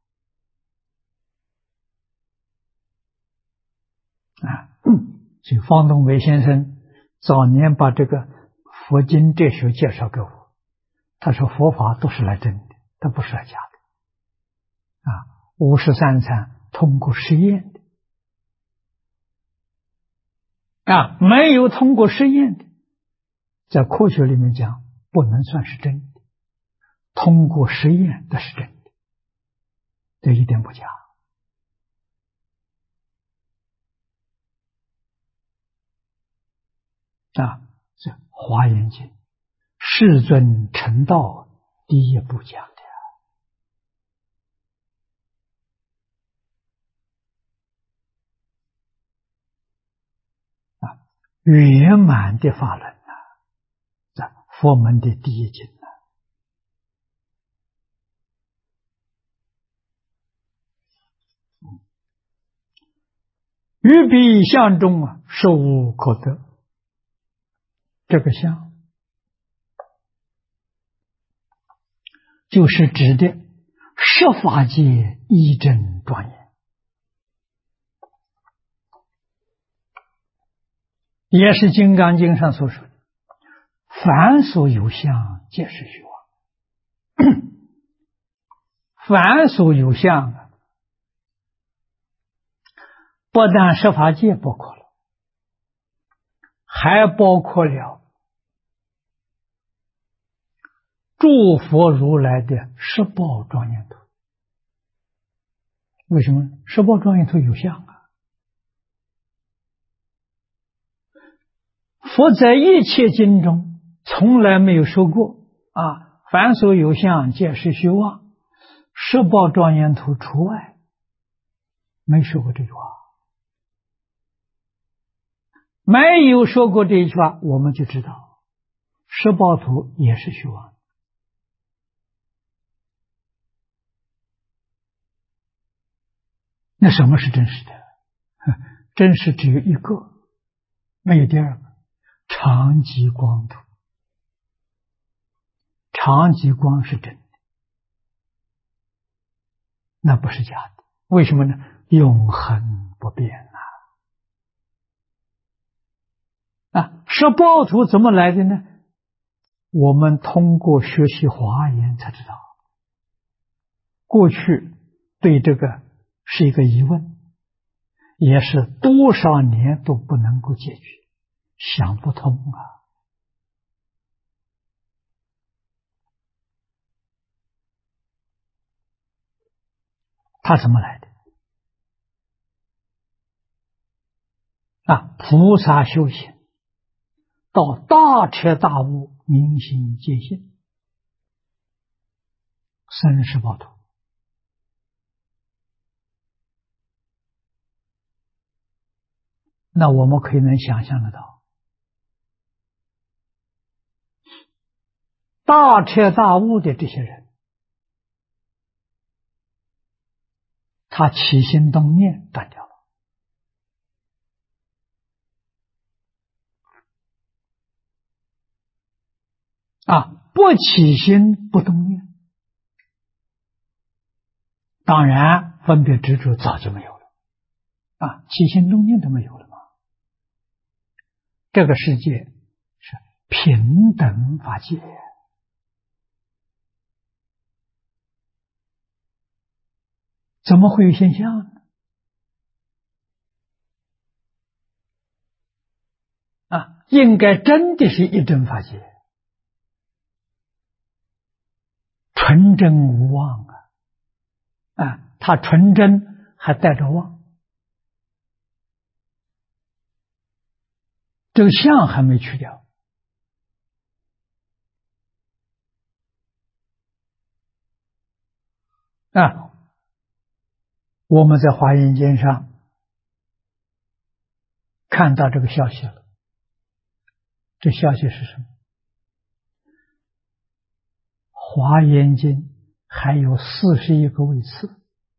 的啊。所以方东伟先生早年把这个佛经哲学介绍给我，他说佛法都是来真的，它不是来假的啊。53禅通过实验的啊，没有通过实验的，在科学里面讲不能算是真的，通过实验那是真的，这一点不假啊。这《华严经》世尊成道第一部讲的啊，圆满的法轮啊，这佛门的第一经啊。于彼相中啊，实无可得。这个相就是指的十法界一真庄严，也是《金刚经》上所说的凡所有相皆是虚妄。凡所有相啊，不但十法界包括了，还包括了诸佛如来的十报庄严图。为什么十报庄严图有相啊？佛在一切经中从来没有说过啊，凡所有相皆是虚妄，十报庄严图除外，没说过这句话。没有说过这句话，我们就知道十报图也是虚妄。那什么是真实的？真实只有一个，没有第二个。常寂光图，常寂光是真的，那不是假的。为什么呢？永恒不变啊！十报图怎么来的呢？我们通过学习华严才知道，过去对这个是一个疑问，也是多少年都不能够解决，想不通啊。它怎么来的啊？菩萨修行到大彻大悟，明心见性，生十报图。那我们可以能想象得到，大彻大悟的这些人，他起心动念断掉了啊，不起心不动念，当然分别执着早就没有了啊，起心动念都没有了嘛。这个世界是平等法界，怎么会有现象呢？啊，应该真的是一真法界，纯真无妄啊！它纯真还带着妄，这个相还没去掉啊！我们在华严经上看到这个消息了，这消息是什么？ 华严经》还有41个位次，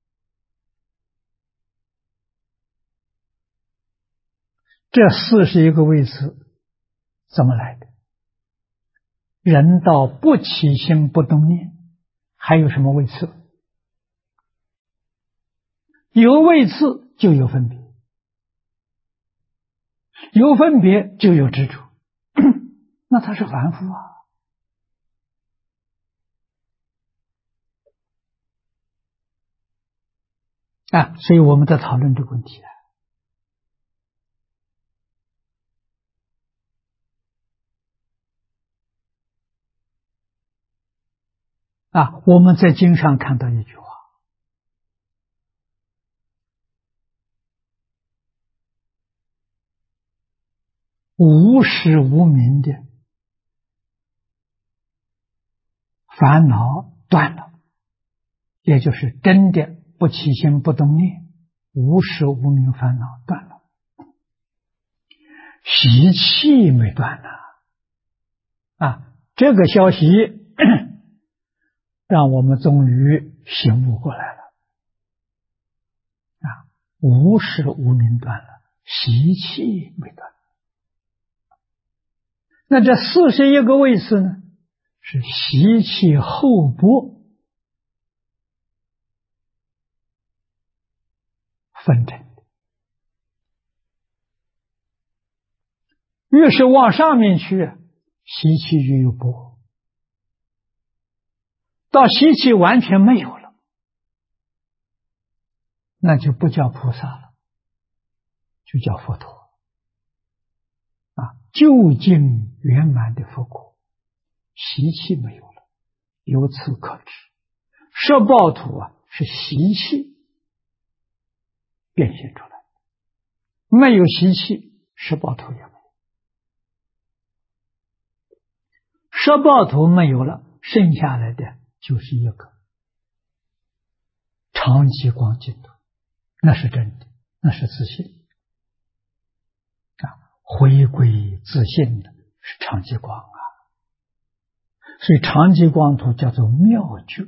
这41个位次怎么来的？人道不起心不动念，还有什么位次？有位次就有分别，有分别就有执着，那他是凡夫所以我们在讨论这个问题我们在经上看到一句话：无始无明的烦恼断了，也就是真的不起心不动念，无始无明烦恼断了，习气没断这个消息让我们终于醒悟过来了无始无明断了，习气没断。那这41个位次呢，是习气后波分成的，越是往上面去，习气越有波，到习气完全没有了，那就不叫菩萨了，就叫佛陀究竟圆满的佛果，习气没有了，由此可知，摄报土是习气变现出来，没有习气，摄报土也没有。摄报土没有了，剩下来的就是一个长极光净土，那是真的，那是自信回归自信的是长极光所以长极光土叫做妙觉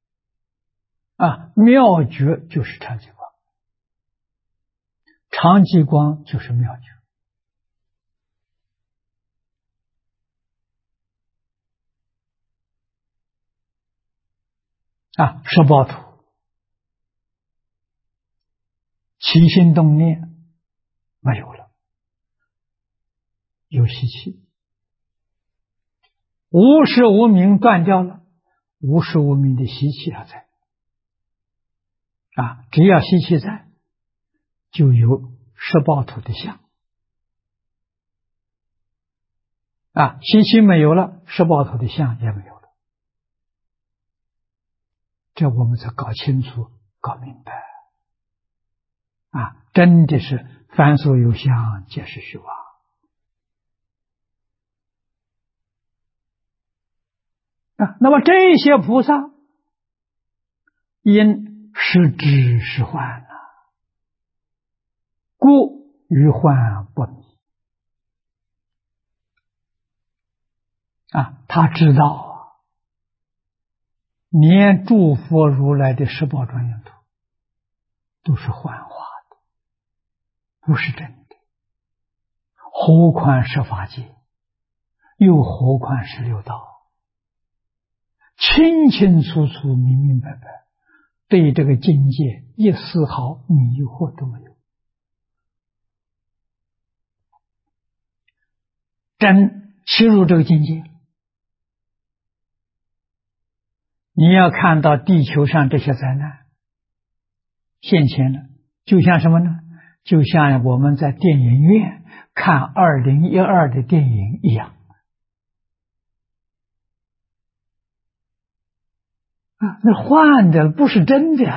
妙觉就是长极光，长极光就是妙觉摄报土起心动念没有了，有习气，无始无明断掉了，无始无明的习气还在只要习气在，就有摄报土的相习气没有了，摄报土的相也没有了，这我们才搞清楚搞明白真的是凡所有相皆是虚妄那么这些菩萨因识知是幻故于幻不迷他知道连诸佛如来的十宝庄严土都是幻化的，不是真的，何况十法界，又何况是六道，清清楚楚明明白白，对这个境界一丝毫迷惑都没有，真切入这个境界。你要看到地球上这些灾难现前了，就像什么呢？就像我们在电影院看2012的电影一样那幻的不是真的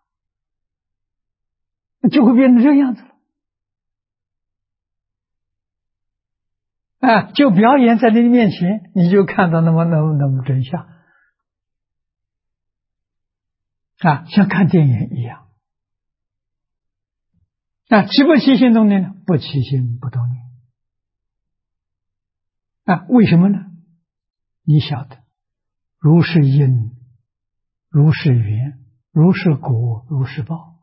就会变成这样子了就表演在你的面前，你就看到那么真相像看电影一样起不起心动念呢？不起心不动念为什么呢？你晓得如是因，如是缘，如是果，如是报。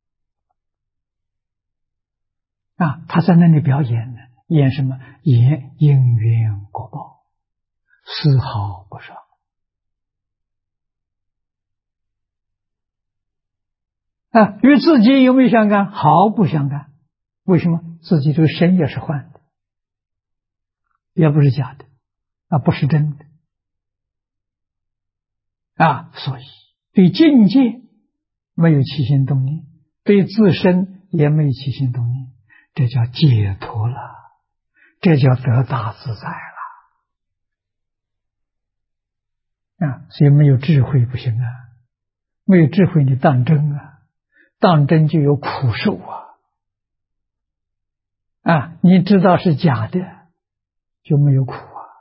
他在那里表演呢，演什么？演因缘果报，丝毫不少。与自己有没有相干？毫不相干。为什么？自己这个身也是幻的，也不是假的，不是真的。所以对境界没有起心动念，对自身也没有起心动念，这叫解脱了，这叫得大自在了。所以没有智慧不行没有智慧你当真当真就有苦受你知道是假的，就没有苦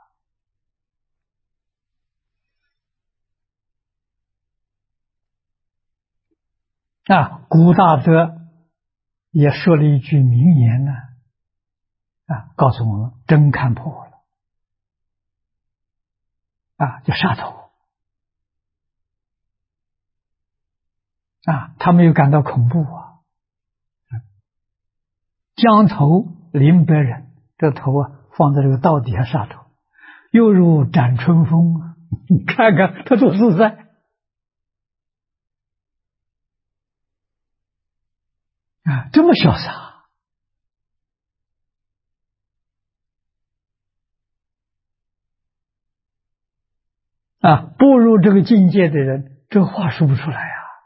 古大德也说了一句名言呢，告诉我们真看破了叫杀头他没有感到恐怖将头临别人，这头放在这个道底下杀头，又如展春风你看看他多自在这么潇洒步入这个境界的人，这话说不出来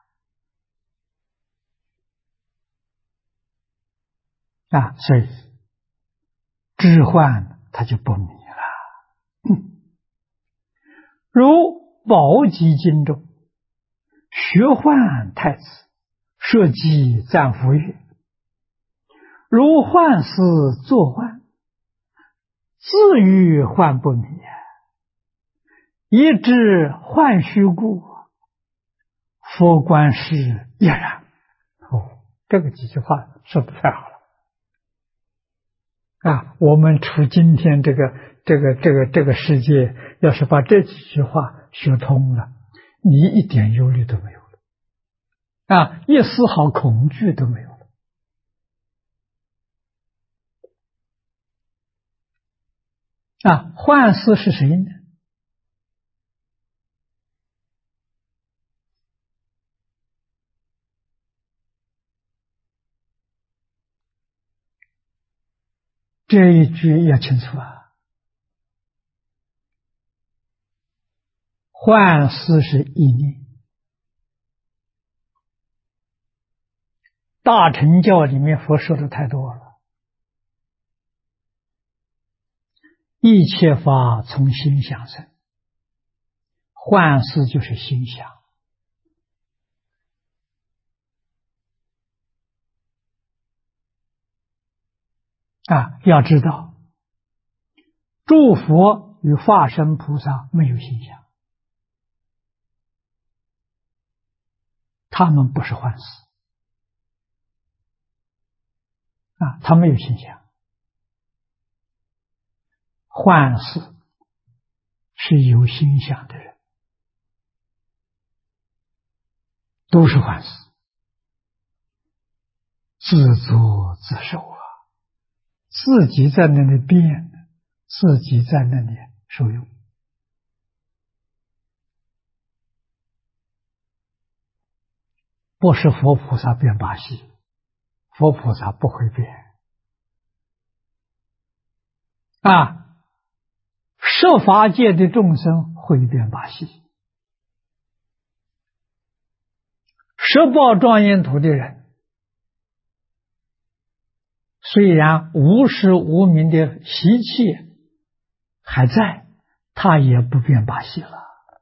所以知幻他就不迷了。如宝积经中，学幻太子设计赞福语，如幻思作幻，自欲幻不迷，一知幻虚故，佛观世亦然。这个几句话说的太好了我们处今天这个世界，要是把这几句话学通了，你一点忧虑都没有了一丝毫恐惧都没有了幻思是谁呢？这一句要清楚幻思是意念。大乘教里面佛说的太多了，一切法从心想生，幻思就是心想要知道诸佛与化身菩萨没有心想，他们不是幻思他没有心想。幻思是有心想的人，都是幻思，自作自受自己在那里变，自己在那里受用不是佛菩萨变把戏，佛菩萨不会变设法界的众生会变把戏，十报庄严土的人虽然无始无明的习气还在，他也不变把戏了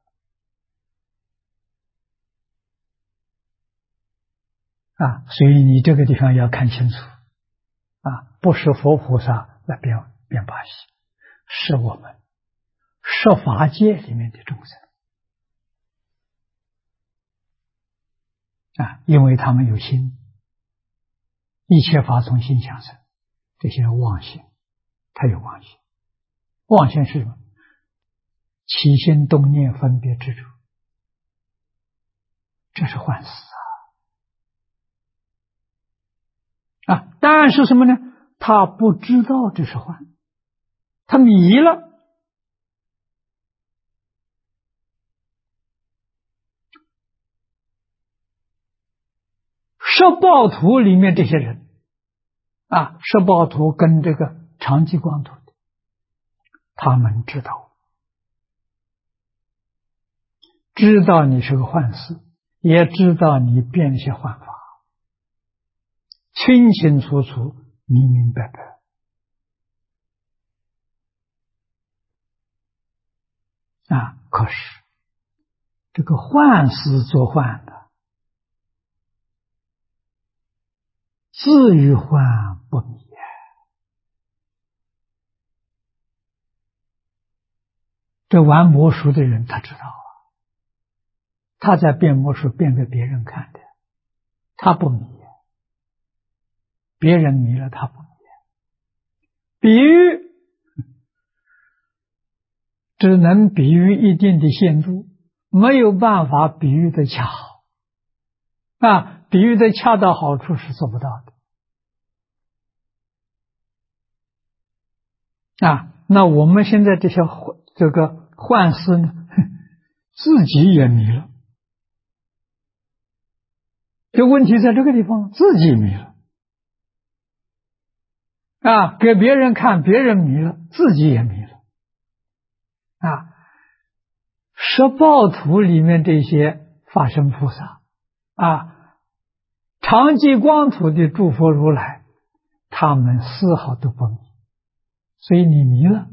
所以你这个地方要看清楚不是佛菩萨来变把戏，是我们设法界里面的众生因为他们有心，一切法从心想生，这些妄心，他有妄心。妄心是什么？起起心动念、分别执着，这是幻思但是什么呢？他不知道这是幻，他迷了。摄报图里面这些人摄报图跟这个长寂光图的，他们知道你是个幻思，也知道你变些幻法，清清楚楚、明明白白可是这个幻思作幻的，自于幻不迷这玩魔术的人他知道他在变魔术变给别人看的，他不迷，别人迷了他不迷。比喻只能比喻一定的限度，没有办法比喻的恰好比喻的恰到好处是做不到的那我们现在这个幻思呢，自己也迷了。这问题在这个地方，自己迷了给别人看，别人迷了，自己也迷了摄报图里面这些法身菩萨常寂光图的诸佛如来，他们丝毫都不迷，所以你迷了。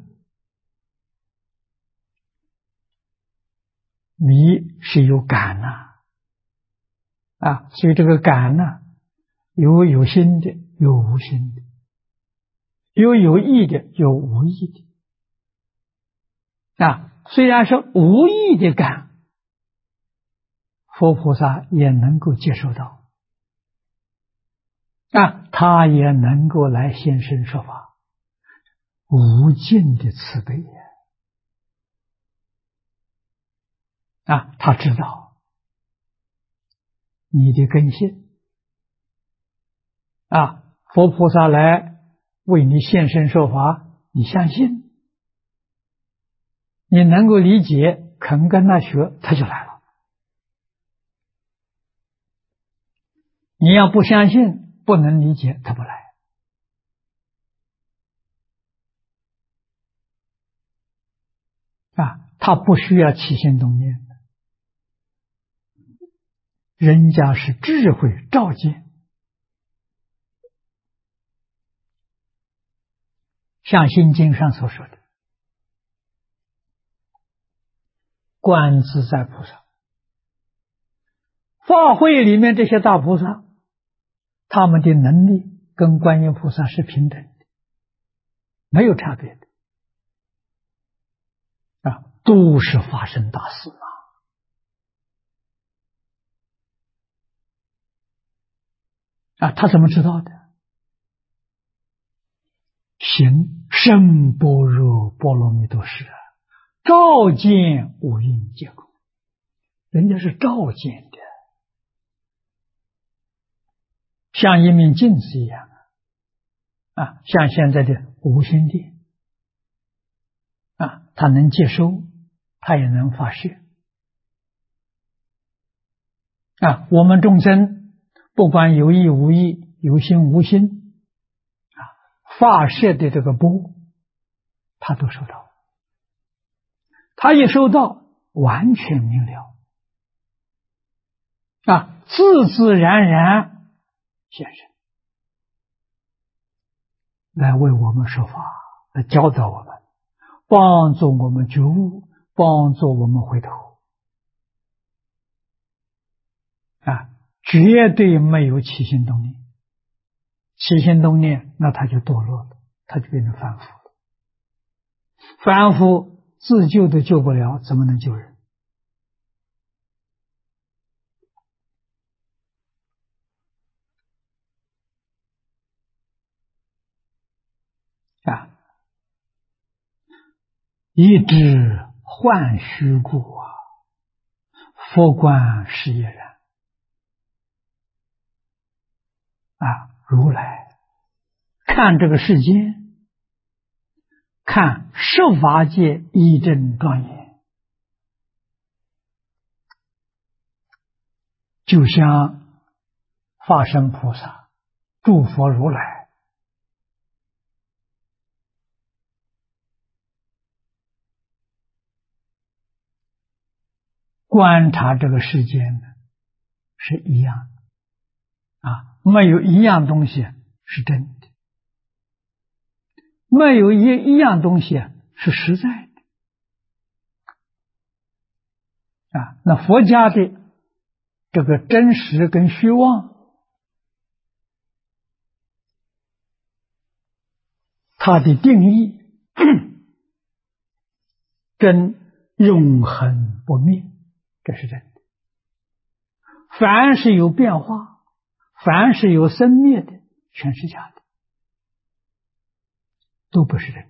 迷是有感所以这个感有心的，有无心的，有意的，有无意的虽然是无意的感，佛菩萨也能够接受到他也能够来现身说法，无尽的慈悲他知道你的根性佛菩萨来为你现身说法，你相信，你能够理解，肯跟他学，他就来了。你要不相信，不能理解，他不来他不需要起心动念，人家是智慧照见。像心经上所说的，观自在菩萨，法会里面这些大菩萨，他们的能力跟观音菩萨是平等的，没有差别的都是发生大事他怎么知道的？行深般若波罗蜜多时照见五蕴皆空，人家是照见的，像一面镜子一样像现在的无心殿它能接收，它也能发射我们众生不管有意无意，有心无心发射的这个波，他都收到，他一收到完全明了自自然然现身，来为我们说法，来教导我们，帮助我们觉悟，帮助我们回头绝对没有起心动念，起心动念那他就堕落了，他就变成凡夫了，凡夫自救都救不了，怎么能救人一知幻虚故啊，佛观是亦然啊。如来看这个世间，看十法界一真庄严，就像法身菩萨、诸佛如来观察这个世间呢，是一样的啊，没有一样东西是真的，没有一样东西是实在的啊。那佛家的这个真实跟虚妄，它的定义真永恒不灭，这是真的。凡是有变化，凡是有生灭的，全是假的，都不是真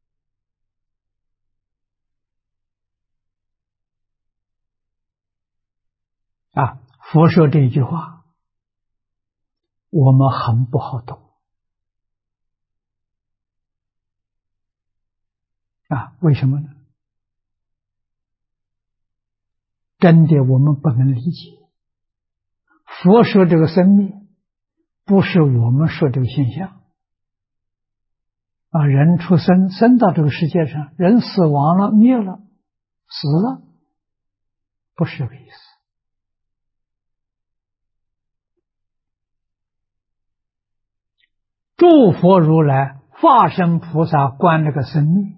的啊。佛说这一句话，我们很不好懂啊。为什么呢？真的我们不能理解。佛说这个生灭，不是我们说这个现象啊。人出生，生到这个世界上，人死亡了，灭了，死了，不是这个意思。诸佛如来、化身菩萨观这个生灭，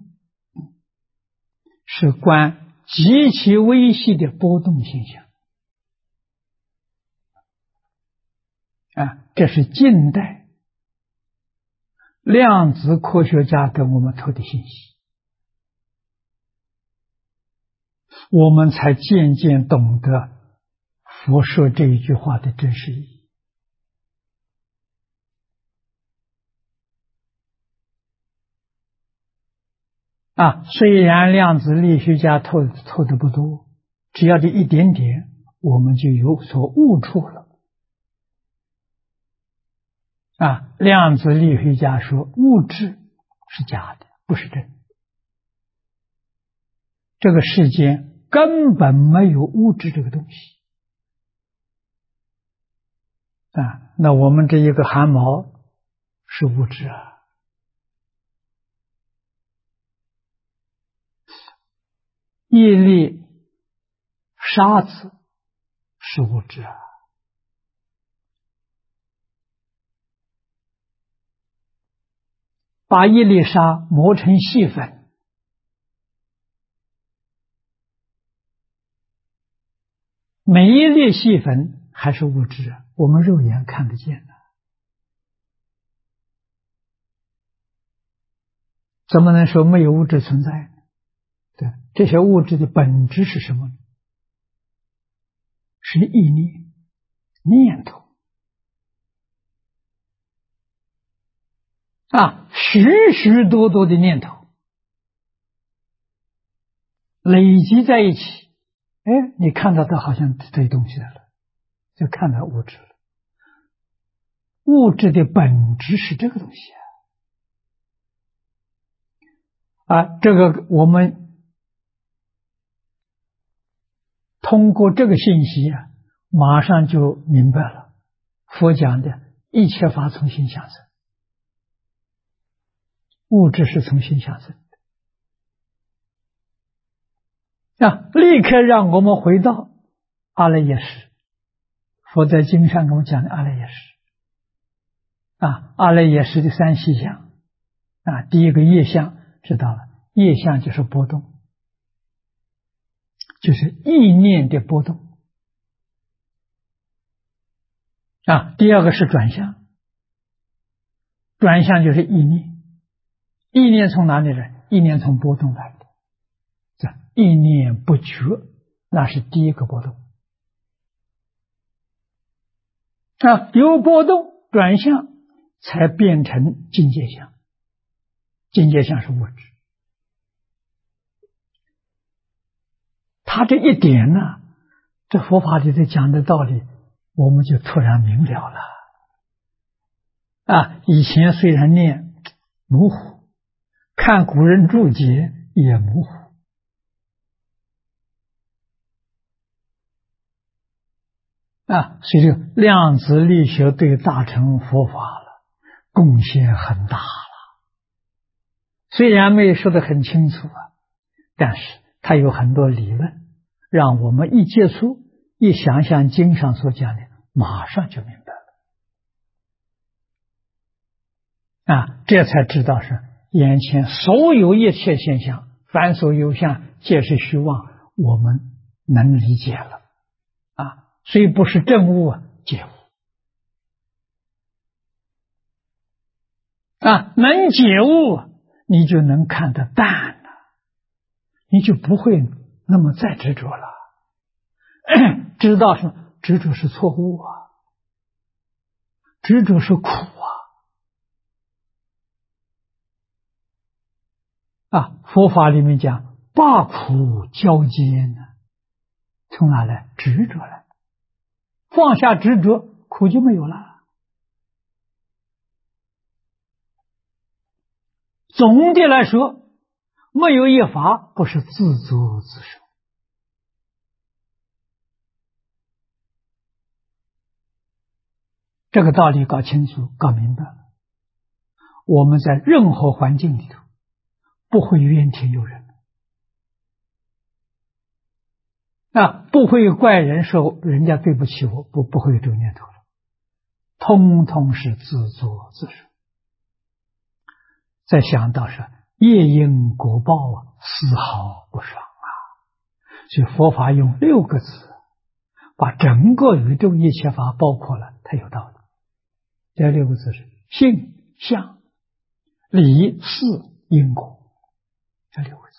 是观极其微细的波动现象啊。这是近代量子科学家给我们透的信息，我们才渐渐懂得佛说这一句话的真实意义啊。虽然量子力学家透的不多，只要这一点点，我们就有所悟处了啊。量子力学家说物质是假的，不是真的，这个世间根本没有物质这个东西啊。那我们这一个汗毛是物质啊，一粒沙子是物质啊，把一粒沙磨成细粉，每一粒细粉还是物质啊，我们肉眼看得见的，怎么能说没有物质存在呢？对，这些物质的本质是什么呢？是意念、念头啊，许许多多的念头累积在一起，哎，你看到它好像这些东西来了，就看到物质了。物质的本质是这个东西啊，这个我们通过这个信息啊，马上就明白了佛讲的一切法从心想生，物质是从心想生的啊，立刻让我们回到阿赖耶识。佛在经上跟我们讲的阿赖耶识啊，阿赖耶识的三细相啊，第一个业相知道了，业相就是波动，就是意念的波动啊。第二个是转向，转向就是意念，意念从哪里来？意念从波动来的，这意念不绝，那是第一个波动啊。由波动转向才变成境界相，境界相是物质他这一点呢，这佛法里头讲的道理，我们就突然明了了。以前虽然念模糊，看古人注解也模糊。所以这个量子力学对大乘佛法了贡献很大了。虽然没有说得很清楚但是它有很多理论，让我们一接触，一想想经上所讲的，马上就明白了。这才知道是眼前所有一切现象，凡所有相，皆是虚妄，我们能理解了。虽不是证悟解悟。能解悟，你就能看得淡了，你就不会那么再执着了。知道是执着是错误执着是苦佛法里面讲八苦交接呢，从哪来？执着来。放下执着，苦就没有了。总的来说，没有一法不是自作自受。这个道理搞清楚、搞明白了，我们在任何环境里头不会怨天尤人。不会怪人说人家对不起我，不会有这个念头了，通通是自作自受。再想到是业因果报丝毫不爽所以佛法用6个字把整个宇宙一切法包括了，它有道理。这6个字是性、相、理、事、因果，这6个字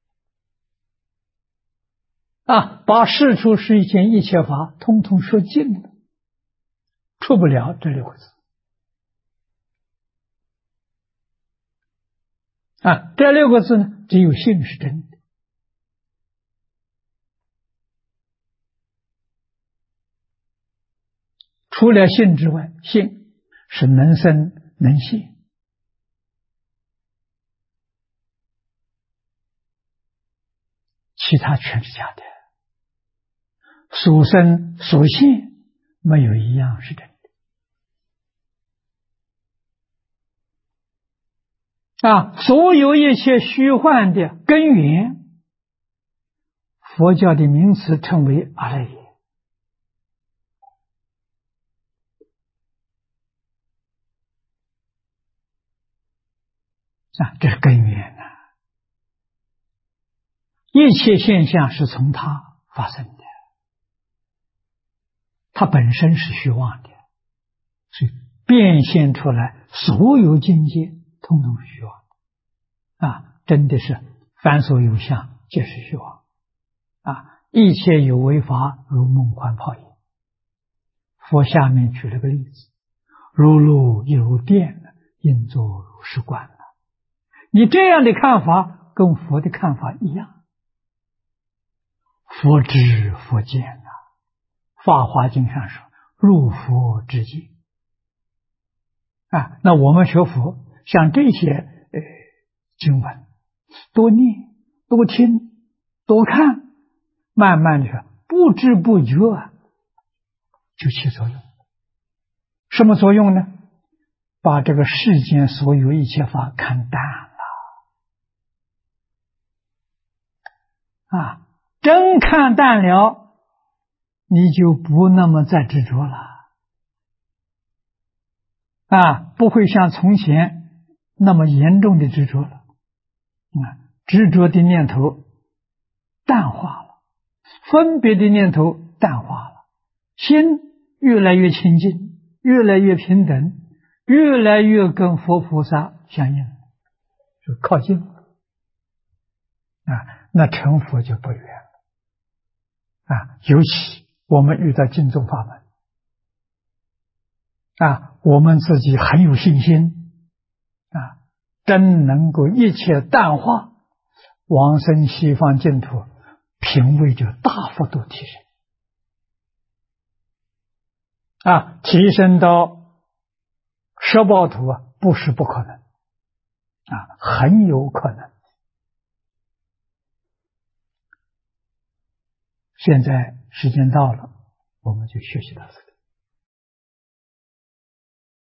把世出世间一切法通通说尽了，出不了这6个字这6个字呢，只有性是真的。除了性之外，性是能生能现，其他全是假的。所生所现没有一样是真的所有一切虚幻的根源，佛教的名词称为阿赖耶这是根源一切现象是从它发生的，它本身是虚妄的，所以变现出来所有境界通通是虚妄真的是凡所有相皆是虚妄一切有为法如梦幻泡影。佛下面举了个例子，如露有电，应作如是观你这样的看法跟佛的看法一样。佛知佛见法华经上说入佛之境那我们学佛，像这些经文多念多听多看，慢慢的说不知不觉就起作用。什么作用呢？把这个世间所有一切法看淡了真看淡了，你就不那么再执着了不会像从前那么严重的执着了执着的念头淡化了，分别的念头淡化了，心越来越清净，越来越平等，越来越跟佛菩萨相应，就靠近了那成佛就不远了尤其我们遇到净宗法门我们自己很有信心真能够一切淡化，往生西方净土， 品位就大幅度提升。提升到摄报土不是不可能，很有可能。现在时间到了，我们就学习到这里。